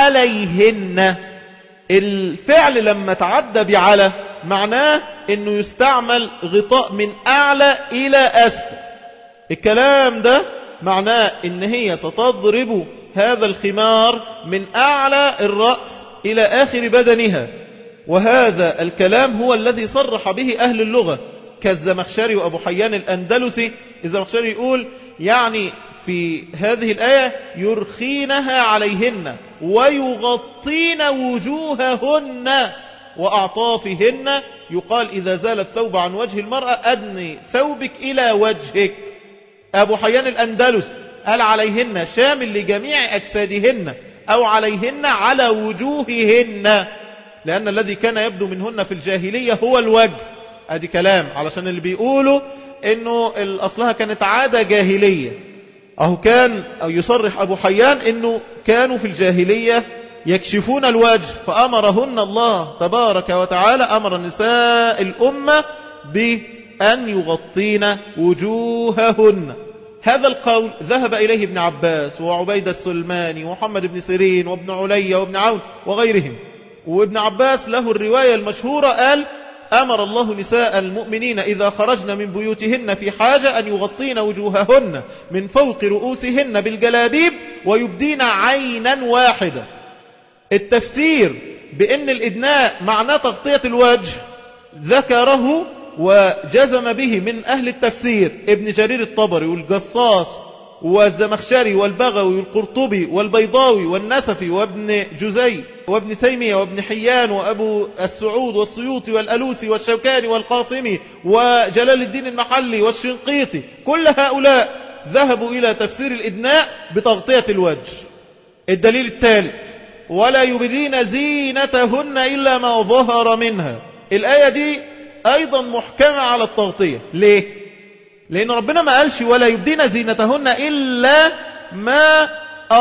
عليهن، الفعل لما تعدى بعلى معناه انه يستعمل غطاء من اعلى الى اسفل. الكلام ده معناه ان هي ستضرب هذا الخمار من اعلى الرأس الى اخر بدنها، وهذا الكلام هو الذي صرح به اهل اللغة كالزمخشري وابو حيان الاندلسي. الزمخشري يقول يعني في هذه الآية يرخينها عليهن ويغطين وجوههن وأعطافهن. يقال إذا زال الثوب عن وجه المرأة أدني ثوبك إلى وجهك. أبو حيان الأندلس قال عليهن شامل لجميع أجسادهن أو عليهن على وجوههن، لأن الذي كان يبدو منهن في الجاهلية هو الوجه. ادي كلام علشان اللي بيقولوا انه الاصلها كانت عادة جاهلية، اهو كان أو يصرح ابو حيان انه كانوا في الجاهلية يكشفون الوجه، فامرهن الله تبارك وتعالى امر نساء الامة بان يغطين وجوههن. هذا القول ذهب اليه ابن عباس وعبيد السلماني ومحمد بن سيرين وابن علي وابن عون وغيرهم. وابن عباس له الرواية المشهورة قال أمر الله نساء المؤمنين إذا خرجن من بيوتهن في حاجة أن يغطين وجوههن من فوق رؤوسهن بالجلابيب ويبدين عينا واحدة. التفسير بأن الإدناء معناه تغطية الوجه ذكره وجزم به من أهل التفسير ابن جرير الطبري والجصاص والزمخشري والبغوي والقرطبي والبيضاوي والنسفي وابن جزي وابن تيمية وابن حيان وأبو السعود والسيوطي والألوسي والشوكاني والقاسمي وجلال الدين المحلي والشنقيطي، كل هؤلاء ذهبوا إلى تفسير الإدناء بتغطية الوجه. الدليل الثالث: ولا يبدين زينتهن إلا ما ظهر منها. الآية دي أيضا محكمة على التغطية. ليه؟ لأن ربنا ما قالش ولا يبدين زينتهن إلا ما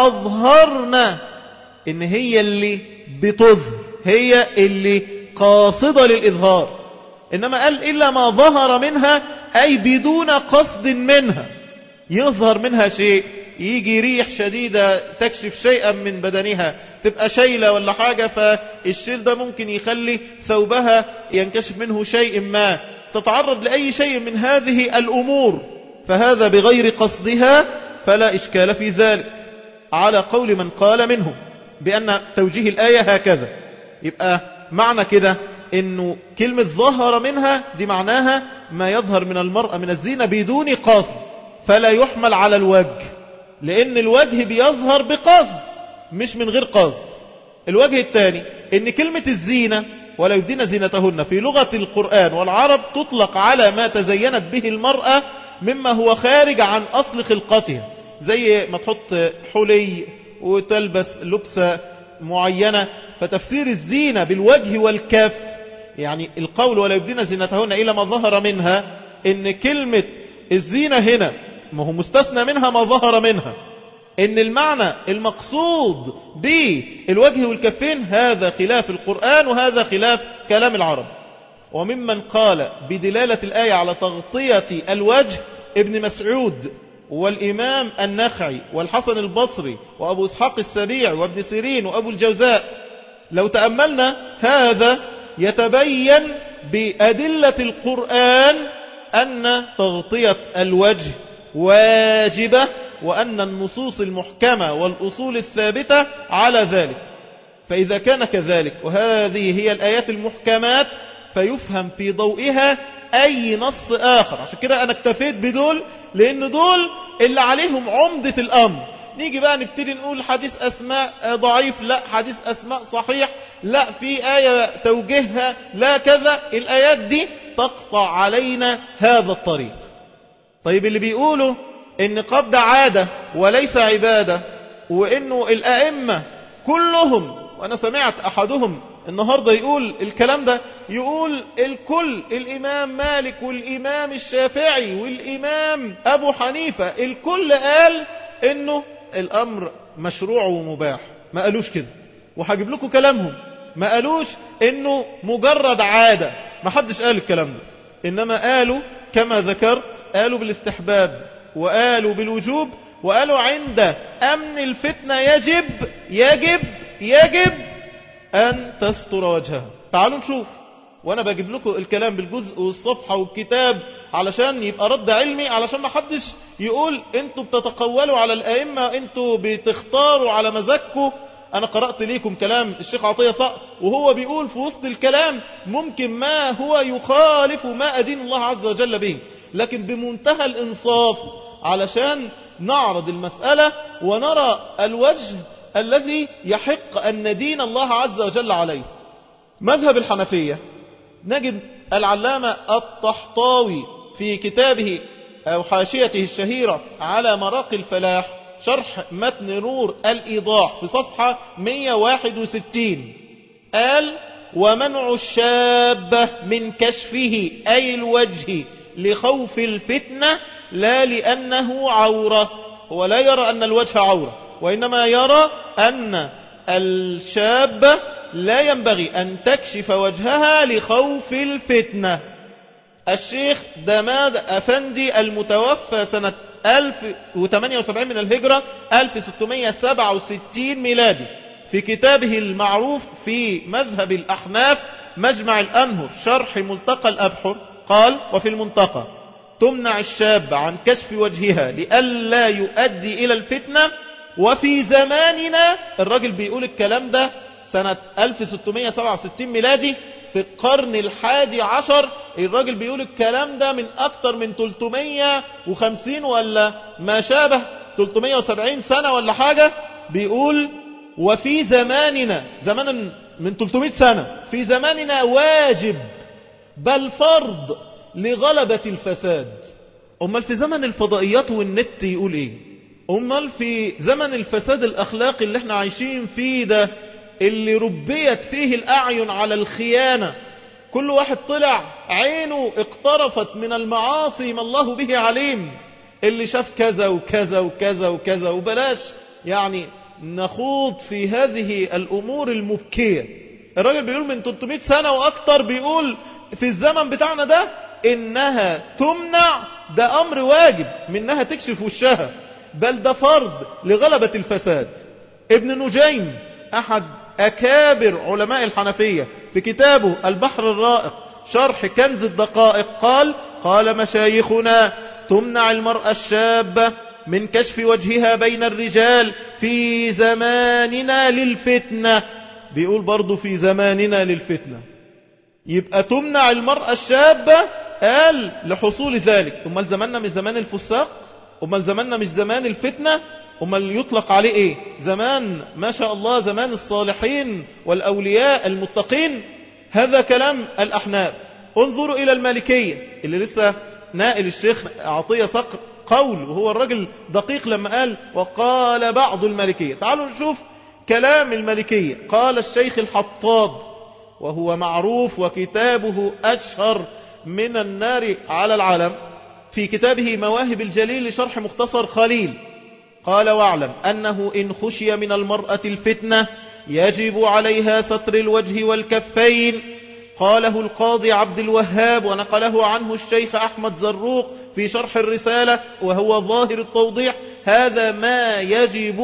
أظهرن، إن هي اللي بتظهر، هي اللي قاصدة للإظهار، إنما قال إلا ما ظهر منها، أي بدون قصد منها. يظهر منها شيء، يجي ريح شديدة تكشف شيئا من بدنها، تبقى شيلة ولا حاجة، فالشيل ده ممكن يخلي ثوبها ينكشف منه شيء ما، تتعرض لأي شيء من هذه الأمور، فهذا بغير قصدها فلا إشكال في ذلك، على قول من قال منهم بأن توجيه الآية هكذا. يبقى معنى كده إنه كلمة ظهر منها دي معناها ما يظهر من المرأة من الزينة بدون قصد، فلا يحمل على الوجه، لأن الوجه بيظهر بقصد مش من غير قصد. الوجه الثاني إن كلمة الزينة ولا يبدين زينتهن في لغة القرآن والعرب تطلق على ما تزينت به المرأة مما هو خارج عن أصل خلقتها، زي ما تحط حلي وتلبس لبسة معينة. فتفسير الزينة بالوجه والكف، يعني القول ولا يبدين زينتهن إلا ما ظهر منها، إن كلمة الزينة هنا ما هو مستثنى منها ما ظهر منها، إن المعنى المقصود بالوجه والكفين هذا خلاف القرآن وهذا خلاف كلام العرب. وممن قال بدلالة الآية على تغطية الوجه ابن مسعود والإمام النخعي والحسن البصري وأبو إسحاق السبيع وابن سيرين وأبو الجوزاء. لو تأملنا هذا يتبين بأدلة القرآن أن تغطية الوجه واجبة، وأن النصوص المحكمة والأصول الثابتة على ذلك. فإذا كان كذلك وهذه هي الآيات المحكمات، فيفهم في ضوئها أي نص آخر. عشان كده أنا اكتفيت بدول، لأن دول اللي عليهم عمدة الأمر. نيجي بقى نبتدي نقول حديث أسماء ضعيف، لا حديث أسماء صحيح، لا في آية توجيهها، لا كذا. الآيات دي تقطع علينا هذا الطريق. طيب اللي بيقولوا إن قبض عادة وليس عبادة، وإنه الأئمة كلهم، وأنا سمعت أحدهم النهاردة يقول الكلام ده، يقول الكل، الإمام مالك والإمام الشافعي والإمام أبو حنيفة، الكل قال إنه الأمر مشروع ومباح. ما قالوش كده، وهجيب لكم كلامهم. ما قالوش إنه مجرد عادة، ما حدش قال الكلام ده، إنما قالوا كما ذكرت، قالوا بالاستحباب وقالوا بالوجوب وقالوا عند أمن الفتنة يجب يجب يجب أن تستر وجهها. تعالوا نشوف، وأنا بجيب لكم الكلام بالجزء والصفحة والكتاب علشان يبقى رد علمي، علشان ما حدش يقول انتوا بتتقولوا على الأئمة، انتوا بتختاروا على مزاجكم. أنا قرأت ليكم كلام الشيخ عطية صقر وهو بيقول في وسط الكلام ممكن ما هو يخالف ما أدين الله عز وجل به، لكن بمنتهى الإنصاف علشان نعرض المسألة ونرى الوجه الذي يحق أن ندين الله عز وجل عليه. مذهب الحنفية نجد العلامة الطحطاوي في كتابه أو حاشيته الشهيرة على مراقي الفلاح شرح متن نور الإيضاح في صفحة مئة وواحد وستين قال: ومنع الشاب من كشفه أي الوجه لخوف الفتنة لا لأنه عورة. هو لا يرى أن الوجه عورة، وإنما يرى أن الشاب لا ينبغي أن تكشف وجهها لخوف الفتنة. الشيخ دماد أفندي المتوفى سنة ألف وثمانية وسبعين من الهجرة ألف وستمئة وسبعة وستين ميلادي في كتابه المعروف في مذهب الأحناف مجمع الأنهر شرح ملتقى الأبحر قال: وفي المنتقى تمنع الشاب عن كشف وجهها لئلا يؤدي إلى الفتنة. وفي زماننا، الراجل بيقول الكلام ده سنة ألف وستمئة وسبعة وستين ميلادي في القرن الحادي عشر، الراجل بيقول الكلام ده من أكتر من ثلاثمئة وخمسين ولا ما شابه ثلاثمائة وسبعين سنة ولا حاجة، بيقول وفي زماننا، زمانا من ثلاثمائة سنة، في زماننا واجب بل فرض لغلبة الفساد. أمال في زمن الفضائيات والنت يقول إيه؟ أمال في زمن الفساد الأخلاقي اللي احنا عايشين فيه ده، اللي ربيت فيه الأعين على الخيانة، كل واحد طلع عينه اقترفت من المعاصي ما الله به عليم، اللي شاف كذا وكذا وكذا وكذا، وبلاش يعني نخوض في هذه الأمور المبكية. الراجل بيقول من ثلاثمائة سنة وأكتر، بيقول في الزمن بتاعنا ده إنها تمنع، ده أمر واجب منها تكشف وشها، بل ده فرض لغلبة الفساد. ابن نجيم أحد أكابر علماء الحنفية في كتابه البحر الرائق شرح كنز الدقائق قال قال مشايخنا تمنع المرأة الشابة من كشف وجهها بين الرجال في زماننا للفتنة. بيقول برضو في زماننا للفتنة، يبقى تمنع المرأة الشابة قال لحصول ذلك. أمال زماننا مش زمان الفساق؟ أمال زماننا مش زمان الفتنة؟ أمال يطلق عليه إيه؟ زمان ما شاء الله زمان الصالحين والأولياء المتقين. هذا كلام الأحناف. انظروا إلى المالكية اللي لسه نائل الشيخ عطية صقر قول، وهو الرجل دقيق لما قال وقال بعض المالكية. تعالوا نشوف كلام المالكية. قال الشيخ الحطاب، وهو معروف وكتابه أشهر من النار على العالم، في كتابه مواهب الجليل لشرح مختصر خليل، قال واعلم أنه إن خشي من المرأة الفتنة يجب عليها ستر الوجه والكفين. قاله القاضي عبد الوهاب ونقله عنه الشيخ أحمد زروق في شرح الرسالة، وهو ظاهر التوضيح. هذا ما يجب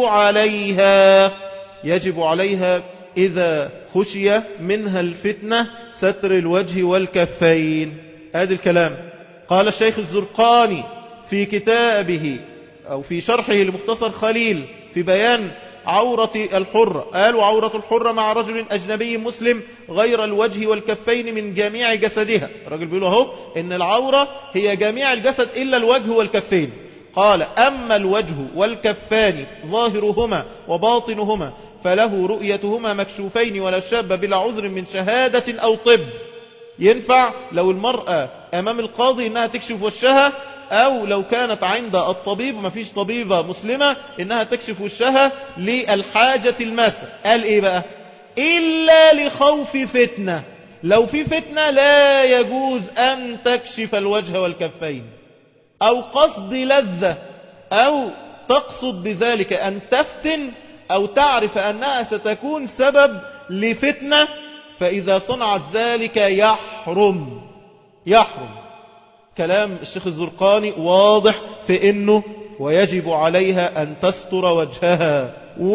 عليها، يجب عليها إذا خشي منها الفتنة ستر الوجه والكفين. هذا الكلام. قال الشيخ الزرقاني في كتابه أو في شرحه لمختصر خليل في بيان عورة الحرة، قال وعورة الحرة مع رجل أجنبي مسلم غير الوجه والكفين من جميع جسدها. الرجل بيقول اهو إن العورة هي جميع الجسد إلا الوجه والكفين. قال أما الوجه والكفان ظاهرهما وباطنهما فله رؤيتهما مكشوفين ولا شاب بلا عذر من شهادة أو طب. ينفع لو المرأة أمام القاضي إنها تكشف وشها، أو لو كانت عند الطبيب ما فيش طبيبة مسلمة إنها تكشف وشها للحاجة الماسة. قال إيه بقى؟ إلا لخوف فتنة. لو في فتنة لا يجوز أن تكشف الوجه والكفين، أو قصد لذة، أو تقصد بذلك أن تفتن أو تعرف أنها ستكون سبب لفتنة، فإذا صنعت ذلك يحرم يحرم. كلام الشيخ الزرقاني واضح في أنه ويجب عليها أن تستر وجهها.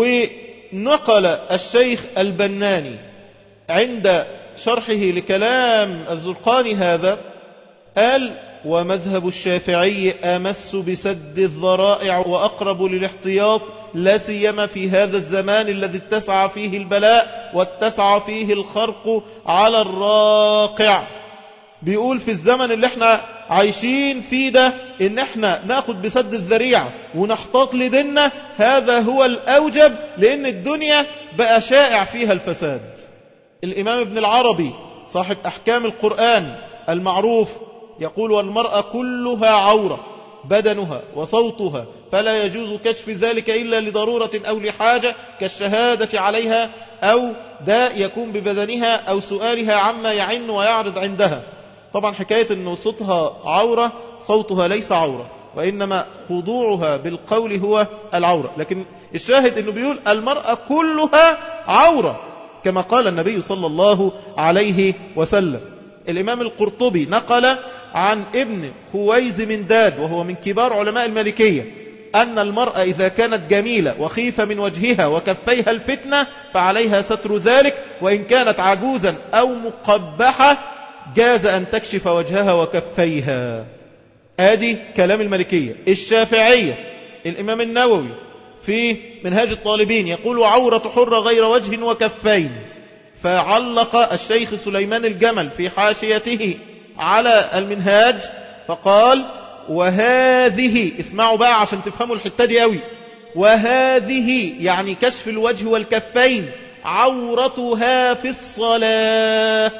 ونقل الشيخ البناني عند شرحه لكلام الزرقاني هذا، قال ومذهب الشافعي أمس بسد الذرائع وأقرب للاحتياط، لا سيما في هذا الزمان الذي اتسع فيه البلاء واتسع فيه الخرق على الراقع. بيقول في الزمن اللي احنا عايشين فيه ده ان احنا ناخد بسد الذريعة ونحتاط لديننا، هذا هو الأوجب، لأن الدنيا بقى شائع فيها الفساد. الإمام ابن العربي صاحب أحكام القرآن المعروف يقول والمرأة كلها عورة، بدنها وصوتها، فلا يجوز كشف ذلك إلا لضرورة أو لحاجة كالشهادة عليها، أو داء يكون ببدنها، أو سؤالها عما يعن ويعرض عندها. طبعا حكاية أنه صوتها عورة، صوتها ليس عورة، وإنما خضوعها بالقول هو العورة. لكن الشاهد أنه بيقول المرأة كلها عورة كما قال النبي صلى الله عليه وسلم. الإمام القرطبي نقل عن ابن خويز من داد وهو من كبار علماء المالكية أن المرأة إذا كانت جميلة وخيف من وجهها وكفيها الفتنة فعليها ستر ذلك، وإن كانت عجوزا أو مقبحة جاز أن تكشف وجهها وكفيها. آدي كلام المالكية. الشافعية الإمام النووي في منهاج الطالبين يقول عورة حرة غير وجه وكفين. فعلق الشيخ سليمان الجمل في حاشيته على المنهاج فقال وهذه، اسمعوا بقى عشان تفهموا الحتة دي قوي، وهذه يعني كشف الوجه والكفين عورتها في الصلاة،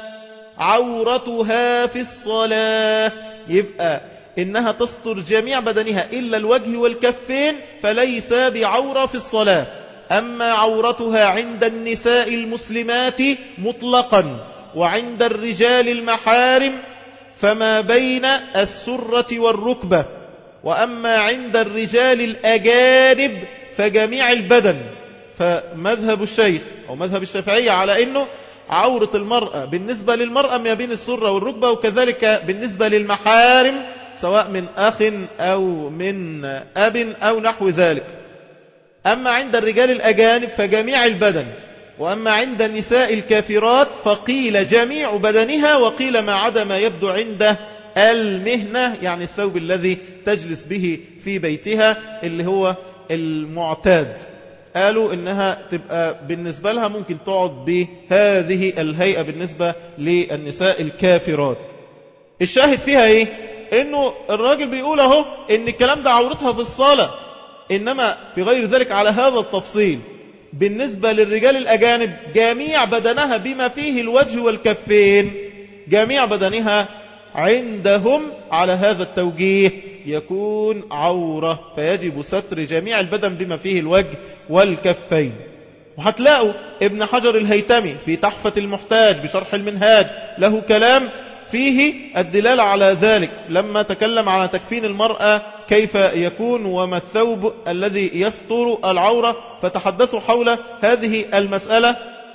عورتها في الصلاة، يبقى إنها تستر جميع بدنها إلا الوجه والكفين فليس بعورة في الصلاة. أما عورتها عند النساء المسلمات مطلقا وعند الرجال المحارم فما بين السرة والركبة، وأما عند الرجال الأجانب فجميع البدن. فمذهب الشيخ أو مذهب الشافعية على أنه عورة المرأة بالنسبة للمرأة ما بين السرة والركبة، وكذلك بالنسبة للمحارم سواء من أخ أو من أب أو نحو ذلك. أما عند الرجال الأجانب فجميع البدن، وأما عند النساء الكافرات فقيل جميع بدنها، وقيل ما عدا ما يبدو عنده المهنة، يعني الثوب الذي تجلس به في بيتها اللي هو المعتاد. قالوا إنها تبقى بالنسبة لها ممكن تقعد بهذه الهيئة بالنسبة للنساء الكافرات. الشاهد فيها إيه؟ إنه الراجل بيقول أهو إن الكلام ده عورتها في الصلاة، إنما في غير ذلك على هذا التفصيل بالنسبة للرجال الأجانب جميع بدنها بما فيه الوجه والكفين، جميع بدنها عندهم على هذا التوجيه يكون عورة، فيجب ستر جميع البدن بما فيه الوجه والكفين. وهتلاقوا ابن حجر الهيتمي في تحفة المحتاج بشرح المنهاج له كلام فيه الدلالة على ذلك، لما تكلم على تكفين المرأة كيف يكون وما الثوب الذي يستر العورة، فتحدثوا حول هذه المسألة.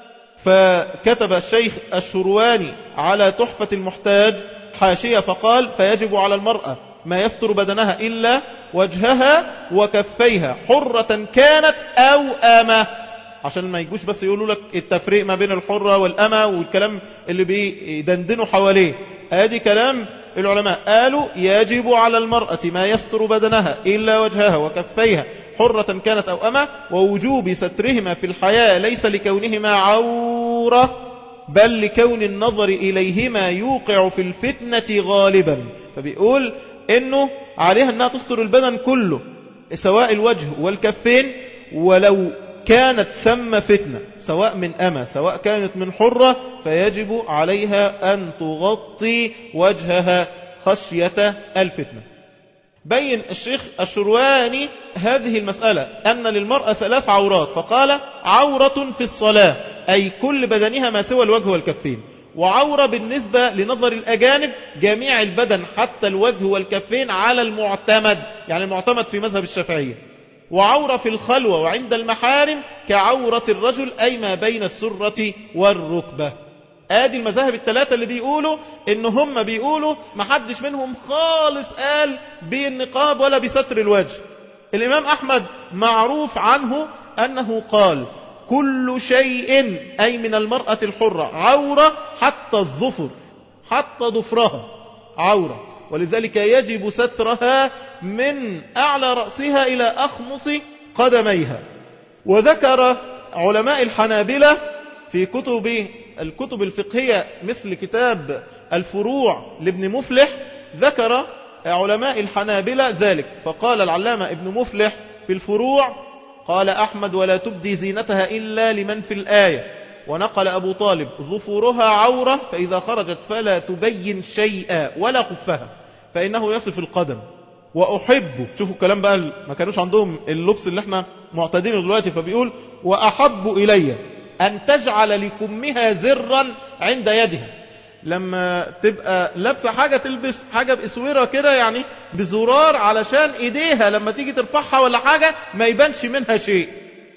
فكتب الشيخ الشرواني على تحفة المحتاج حاشية فقال: فيجب على المرأة ما يستر بدنها إلا وجهها وكفيها حرة كانت أو آمة، عشان ما يجوش بس يقولوا لك التفريق ما بين الحرة والأمة والكلام اللي بيدندنوا حواليه. ادي كلام العلماء، قالوا يجب على المرأة ما يستر بدنها إلا وجهها وكفيها حرة كانت أو أمة، ووجوب سترهما في الحياة ليس لكونهما عورة بل لكون النظر إليهما يوقع في الفتنة غالبا. فبيقول إنه عليها أنها تستر البدن كله سواء الوجه والكفين، ولو كانت ثم فتنة سواء من أمة سواء كانت من حرة فيجب عليها أن تغطي وجهها خشية الفتنة. بين الشيخ الشرواني هذه المسألة أن للمرأة ثلاث عورات، فقال: عورة في الصلاة أي كل بدنها ما سوى الوجه والكفين، وعورة بالنسبة لنظر الأجانب جميع البدن حتى الوجه والكفين على المعتمد، يعني المعتمد في مذهب الشافعية، وعورة في الخلوة وعند المحارم كعورة الرجل أي ما بين السرة والركبة. آدي المذاهب الثلاثة اللي بيقولوا إن هم بيقولوا محدش منهم خالص قال بالنقاب ولا بستر الوجه. الإمام أحمد معروف عنه أنه قال: كل شيء أي من المرأة الحرة عورة حتى الظفر، حتى ضفرها عورة، ولذلك يجب سترها من أعلى رأسها إلى أخمص قدميها. وذكر علماء الحنابلة في كتب الكتب الفقهية مثل كتاب الفروع لابن مفلح، ذكر علماء الحنابلة ذلك، فقال العلامة ابن مفلح في الفروع: قال أحمد: ولا تبدي زينتها إلا لمن في الآية. ونقل أبو طالب: ظفورها عورة فإذا خرجت فلا تبين شيئا ولا خفها فإنه يصف القدم. وأحب، شوفوا الكلام بقى، ما كانوش عندهم اللبس اللي احنا معتادينه دلوقتي، فبيقول: وأحب إلي أن تجعل لكمها زرا عند يدها، لما تبقى لابسة حاجة تلبس حاجة بإسورة كده، يعني بزرار، علشان إيديها لما تيجي ترفعها ولا حاجة ما يبانش منها شيء.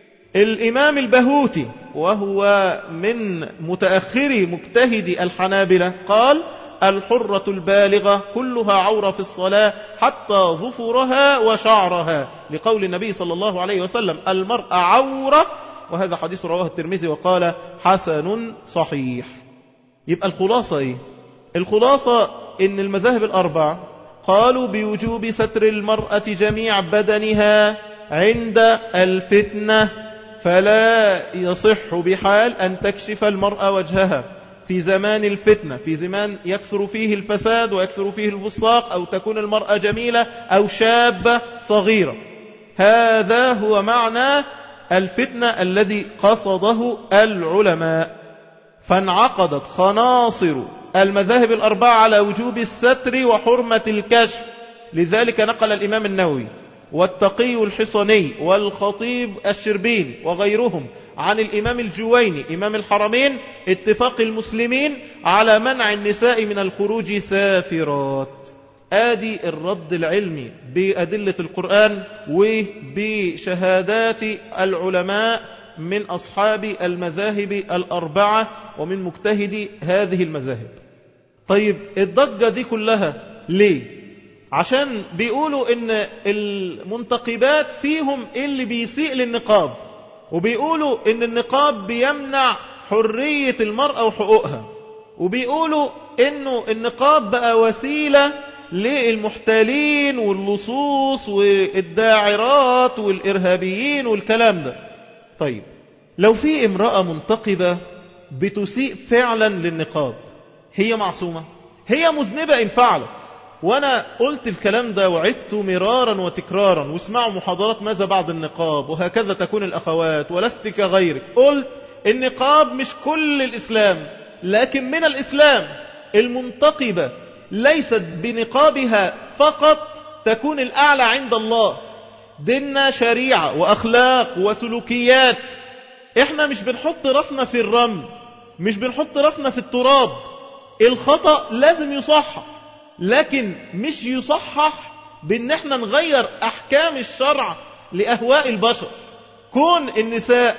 الإمام البهوتي وهو من متأخري مجتهدي الحنابلة قال: الحرة البالغة كلها عورة في الصلاة حتى ظفرها وشعرها، لقول النبي صلى الله عليه وسلم: المرأة عورة، وهذا حديث رواه الترمذي وقال حسن صحيح. يبقى الخلاصة ايه؟ الخلاصة ان المذاهب الاربع قالوا بوجوب ستر المرأة جميع بدنها عند الفتنة، فلا يصح بحال ان تكشف المرأة وجهها، في زمان الفتنة، في زمان يكثر فيه الفساد ويكثر فيه الفساق، أو تكون المرأة جميلة أو شابة صغيرة. هذا هو معنى الفتنة الذي قصده العلماء. فانعقدت خناصر المذاهب الأربعة على وجوب الستر وحرمة الكشف. لذلك نقل الإمام النووي والتقي الحصني والخطيب الشربيني وغيرهم عن الإمام الجويني إمام الحرمين اتفاق المسلمين على منع النساء من الخروج سافرات. آدي الرد العلمي بأدلة القرآن وبشهادات العلماء من أصحاب المذاهب الأربعة ومن مجتهدي هذه المذاهب. طيب الضجة دي كلها ليه؟ عشان بيقولوا ان المنتقبات فيهم اللي بيسيء للنقاب، وبيقولوا ان النقاب بيمنع حرية المرأة وحقوقها، وبيقولوا انه النقاب بقى وسيلة للمحتالين واللصوص والداعرات والإرهابيين والكلام ده. طيب لو في امرأة منتقبة بتسيء فعلا للنقاب، هي معصومة؟ هي مذنبة إن فعلت. وانا قلت الكلام ده وعدته مرارا وتكرارا، واسمعوا محاضرات ماذا بعد النقاب، وهكذا تكون الأخوات ولست كغيرك. قلت النقاب مش كل الإسلام، لكن من الإسلام. المنتقبة ليست بنقابها فقط تكون الأعلى عند الله. ديننا شريعة وأخلاق وسلوكيات. احنا مش بنحط راسنا في الرمل، مش بنحط راسنا في التراب. الخطأ لازم يصحح، لكن مش يصحح بان احنا نغير احكام الشرع لأهواء البشر. كون النساء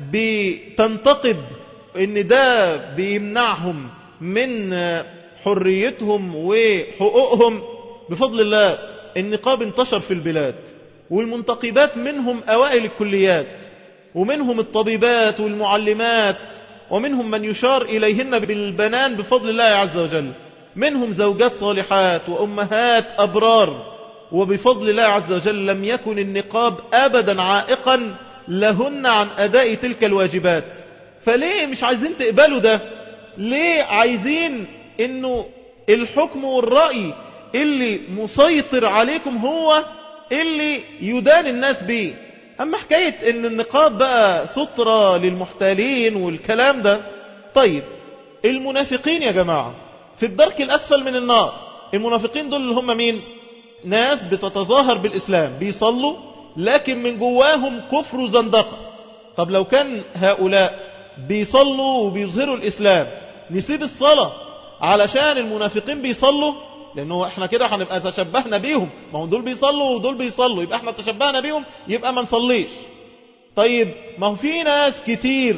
بتنتقب ان ده بيمنعهم من حريتهم وحقوقهم، بفضل الله النقاب انتشر في البلاد، والمنتقبات منهم أوائل الكليات، ومنهم الطبيبات والمعلمات، ومنهم من يشار إليهن بالبنان بفضل الله عز وجل، منهم زوجات صالحات وأمهات أبرار، وبفضل الله عز وجل لم يكن النقاب أبدا عائقا لهن عن أداء تلك الواجبات. فليه مش عايزين تقبلوا ده؟ ليه عايزين انه الحكم والرأي اللي مسيطر عليكم هو اللي يدان الناس بيه؟ اما حكاية ان النقاب بقى سترة للمحتالين والكلام ده. طيب المنافقين يا جماعة في الدرك الأسفل من النار. المنافقين دول اللي هم مين؟ ناس بتتظاهر بالإسلام، بيصلوا لكن من جواهم كفر وزندقة. طب لو كان هؤلاء بيصلوا وبيظهروا الإسلام، نسيب الصلاة علشان المنافقين بيصلوا؟ لأنه احنا كده هنبقى تشبهنا بيهم. ما هم دول بيصلوا ودول بيصلوا، يبقى احنا تشبهنا بيهم، يبقى ما نصليش. طيب ما هو في ناس كتير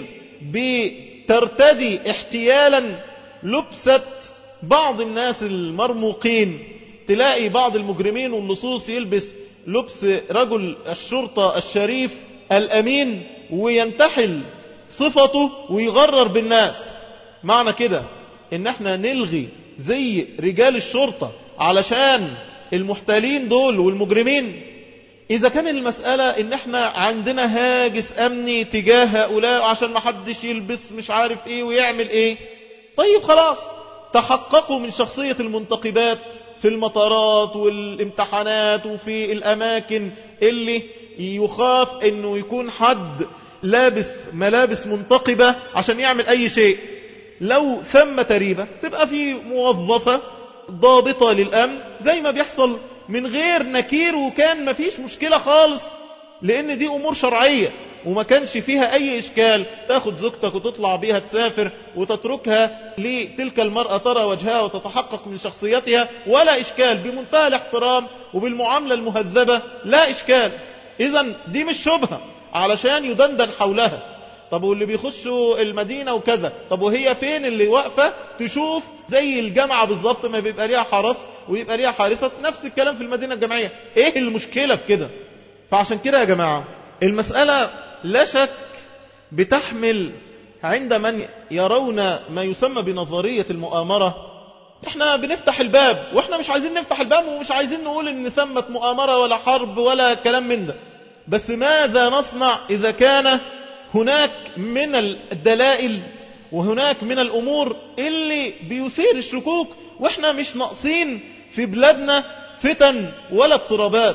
بترتدي احتيالا لبسة بعض الناس المرموقين. تلاقي بعض المجرمين واللصوص يلبس لبس رجل الشرطة الشريف الأمين وينتحل صفته ويغرر بالناس. معنى كده ان احنا نلغي زي رجال الشرطة علشان المحتالين دول والمجرمين؟ اذا كان المسألة ان احنا عندنا هاجس امني تجاه هؤلاء عشان ما حدش يلبس مش عارف ايه ويعمل ايه، طيب خلاص تحققوا من شخصية المنتقبات في المطارات والامتحانات وفي الاماكن اللي يخاف انه يكون حد لابس ملابس منتقبة عشان يعمل اي شيء. لو ثم تريبة تبقى في موظفة ضابطة للأمن زي ما بيحصل من غير نكير، وكان مفيش مشكلة خالص، لأن دي أمور شرعية وما كانش فيها أي إشكال. تاخد زوجتك وتطلع بيها تسافر وتتركها لتلك المرأة ترى وجهها وتتحقق من شخصيتها، ولا إشكال، بمنتهى الاحترام وبالمعاملة المهذبة، لا إشكال. إذن دي مش شبهة علشان يدندن حولها. طب واللي بيخشوا المدينة وكذا، طب وهي فين اللي واقفة تشوف زي الجامعة بالظبط ما بيبقى ليها حرس ويبقى ليها حارسة؟ نفس الكلام في المدينة الجامعية. ايه المشكلة في كده؟ فعشان كده يا جماعة المسألة لا شك بتحمل عند من يرون ما يسمى بنظرية المؤامرة. احنا بنفتح الباب، واحنا مش عايزين نفتح الباب ومش عايزين نقول ان ثمت مؤامرة ولا حرب ولا كلام من ده، بس ماذا نصنع إذا كان هناك من الدلائل وهناك من الأمور اللي بيثير الشكوك، وإحنا مش ناقصين في بلادنا فتن ولا اضطرابات.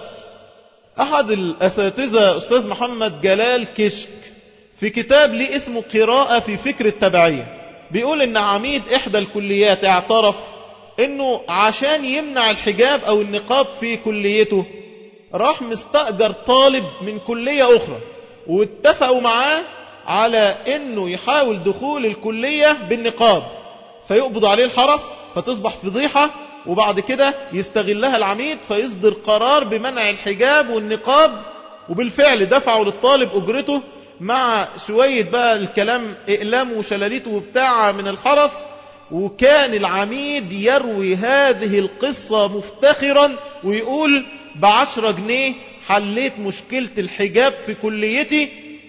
أحد الأساتذة أستاذ محمد جلال كشك في كتاب ليه اسمه قراءة في فكر التبعية بيقول إن عميد إحدى الكليات اعترف إنه عشان يمنع الحجاب أو النقاب في كليته راح مستأجر طالب من كلية أخرى، واتفقوا معاه على إنه يحاول دخول الكلية بالنقاب، فيقبض عليه الحرس فتصبح فضيحة، وبعد كده يستغلها العميد فيصدر قرار بمنع الحجاب والنقاب. وبالفعل دفعوا للطالب أجرته مع شوية بقى الكلام إقلام وشلاليته وبتاع من الحرس. وكان العميد يروي هذه القصة مفتخرا ويقول بعشرة جنيه حليت مشكلة الحجاب في كليتي،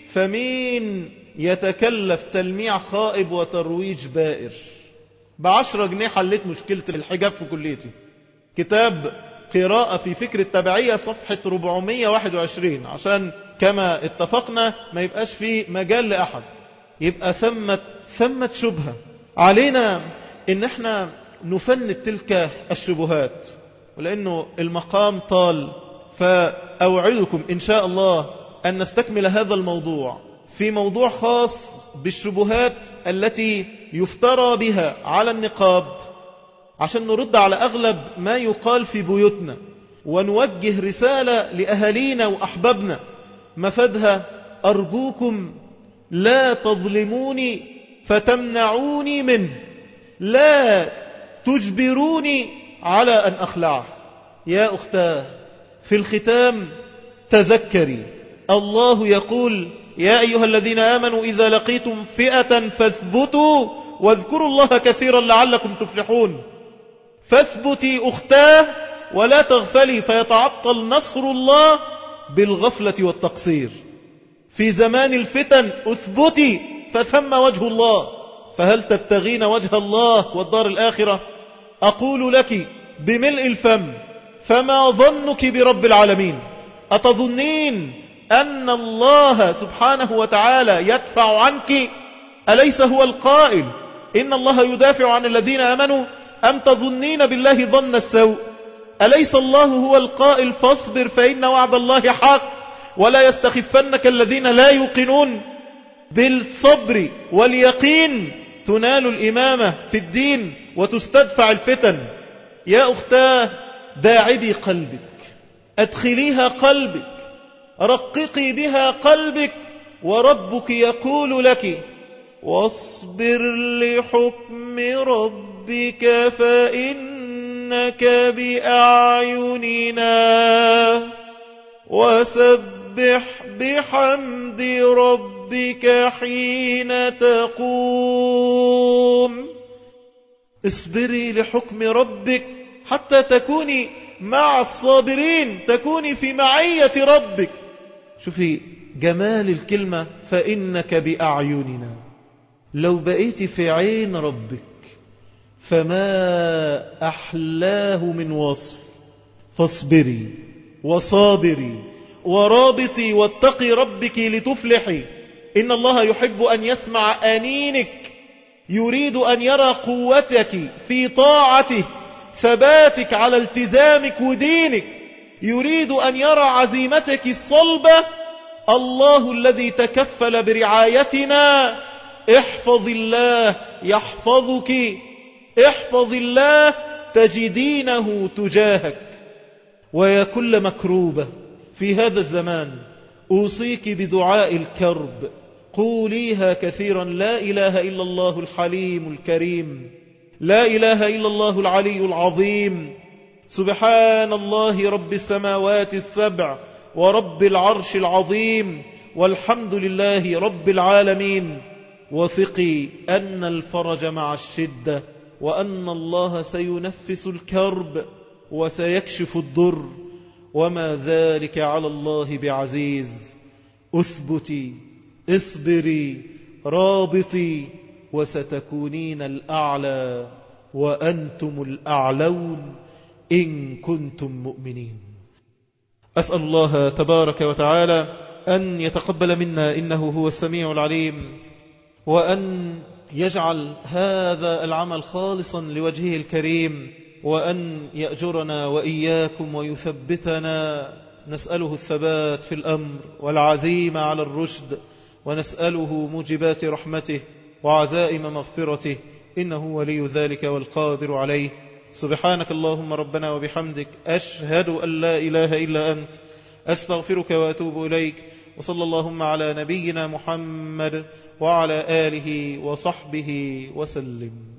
فمين يتكلف تلميع خائب وترويج بائر؟ بعشرة جنيه حليت مشكلة الحجاب في كليتي. كتاب قراءة في فكر التبعية صفحة أربعمائة وواحد وعشرين، عشان كما اتفقنا ما يبقاش في مجال لأحد. يبقى ثمت ثمت شبهة علينا ان احنا نفند تلك الشبهات، ولانه المقام طال، فأوعدكم ان شاء الله ان نستكمل هذا الموضوع في موضوع خاص بالشبهات التي يفترى بها على النقاب، عشان نرد على أغلب ما يقال في بيوتنا، ونوجه رسالة لأهالينا وأحبابنا مفادها: أرجوكم لا تظلموني فتمنعوني منه، لا تجبروني على أن أخلعه. يا أختاه، في الختام تذكري الله يقول: يا أيها الذين آمنوا إذا لقيتم فئة فاثبتوا واذكروا الله كثيرا لعلكم تفلحون. فاثبتي أختاه ولا تغفلي فيتعطل نصر الله بالغفلة والتقصير. في زمان الفتن اثبتي فثم وجه الله، فهل تبتغين وجه الله والدار الآخرة؟ أقول لك بملء الفم: فما ظنك برب العالمين؟ أتظنين أن الله سبحانه وتعالى يدفع عنك؟ أليس هو القائل إن الله يدافع عن الذين آمنوا؟ أم تظنين بالله ظن السوء؟ أليس الله هو القائل: فاصبر فإن وعد الله حق ولا يستخفنك الذين لا يوقنون؟ بالصبر واليقين تنال الإمامة في الدين وتستدفع الفتن. يا أختاه، داعبي قلبك، أدخليها قلبك، رققي بها قلبك، وربك يقول لك: واصبر لحكم ربك فإنك بأعيننا وسبح بحمد ربك حين تقوم. اصبري لحكم ربك حتى تكوني مع الصابرين، تكوني في معية ربك. شوفي جمال الكلمة: فإنك بأعيننا. لو بقيت في عين ربك فما أحلاه من وصف. فاصبري وصابري ورابطي واتقي ربك لتفلحي. إن الله يحب أن يسمع آنينك، يريد أن يرى قوتك في طاعته، ثباتك على التزامك ودينك، يريد أن يرى عزيمتك الصلبة. الله الذي تكفل برعايتنا. احفظ الله يحفظك، احفظ الله تجدينه تجاهك. ويا كل مكروبة في هذا الزمان أوصيك بدعاء الكرب، قوليها كثيرا: لا إله إلا الله الحليم الكريم، لا إله إلا الله العلي العظيم، سبحان الله رب السماوات السبع ورب العرش العظيم، والحمد لله رب العالمين. وثقي أن الفرج مع الشدة، وأن الله سينفس الكرب وسيكشف الضر، وما ذلك على الله بعزيز. أثبتي، اصبري، رابطي، وستكونين الأعلى وأنتم الأعلون إن كنتم مؤمنين. أسأل الله تبارك وتعالى أن يتقبل منا إنه هو السميع العليم، وأن يجعل هذا العمل خالصا لوجهه الكريم، وأن يأجرنا وإياكم ويثبتنا. نسأله الثبات في الأمر والعزيمة على الرشد، ونسأله موجبات رحمته وعزائم مغفرته، إنه ولي ذلك والقادر عليه. سبحانك اللهم ربنا وبحمدك، أشهد أن لا إله إلا أنت، أستغفرك وأتوب إليك. وصلى اللهم على نبينا محمد وعلى آله وصحبه وسلم.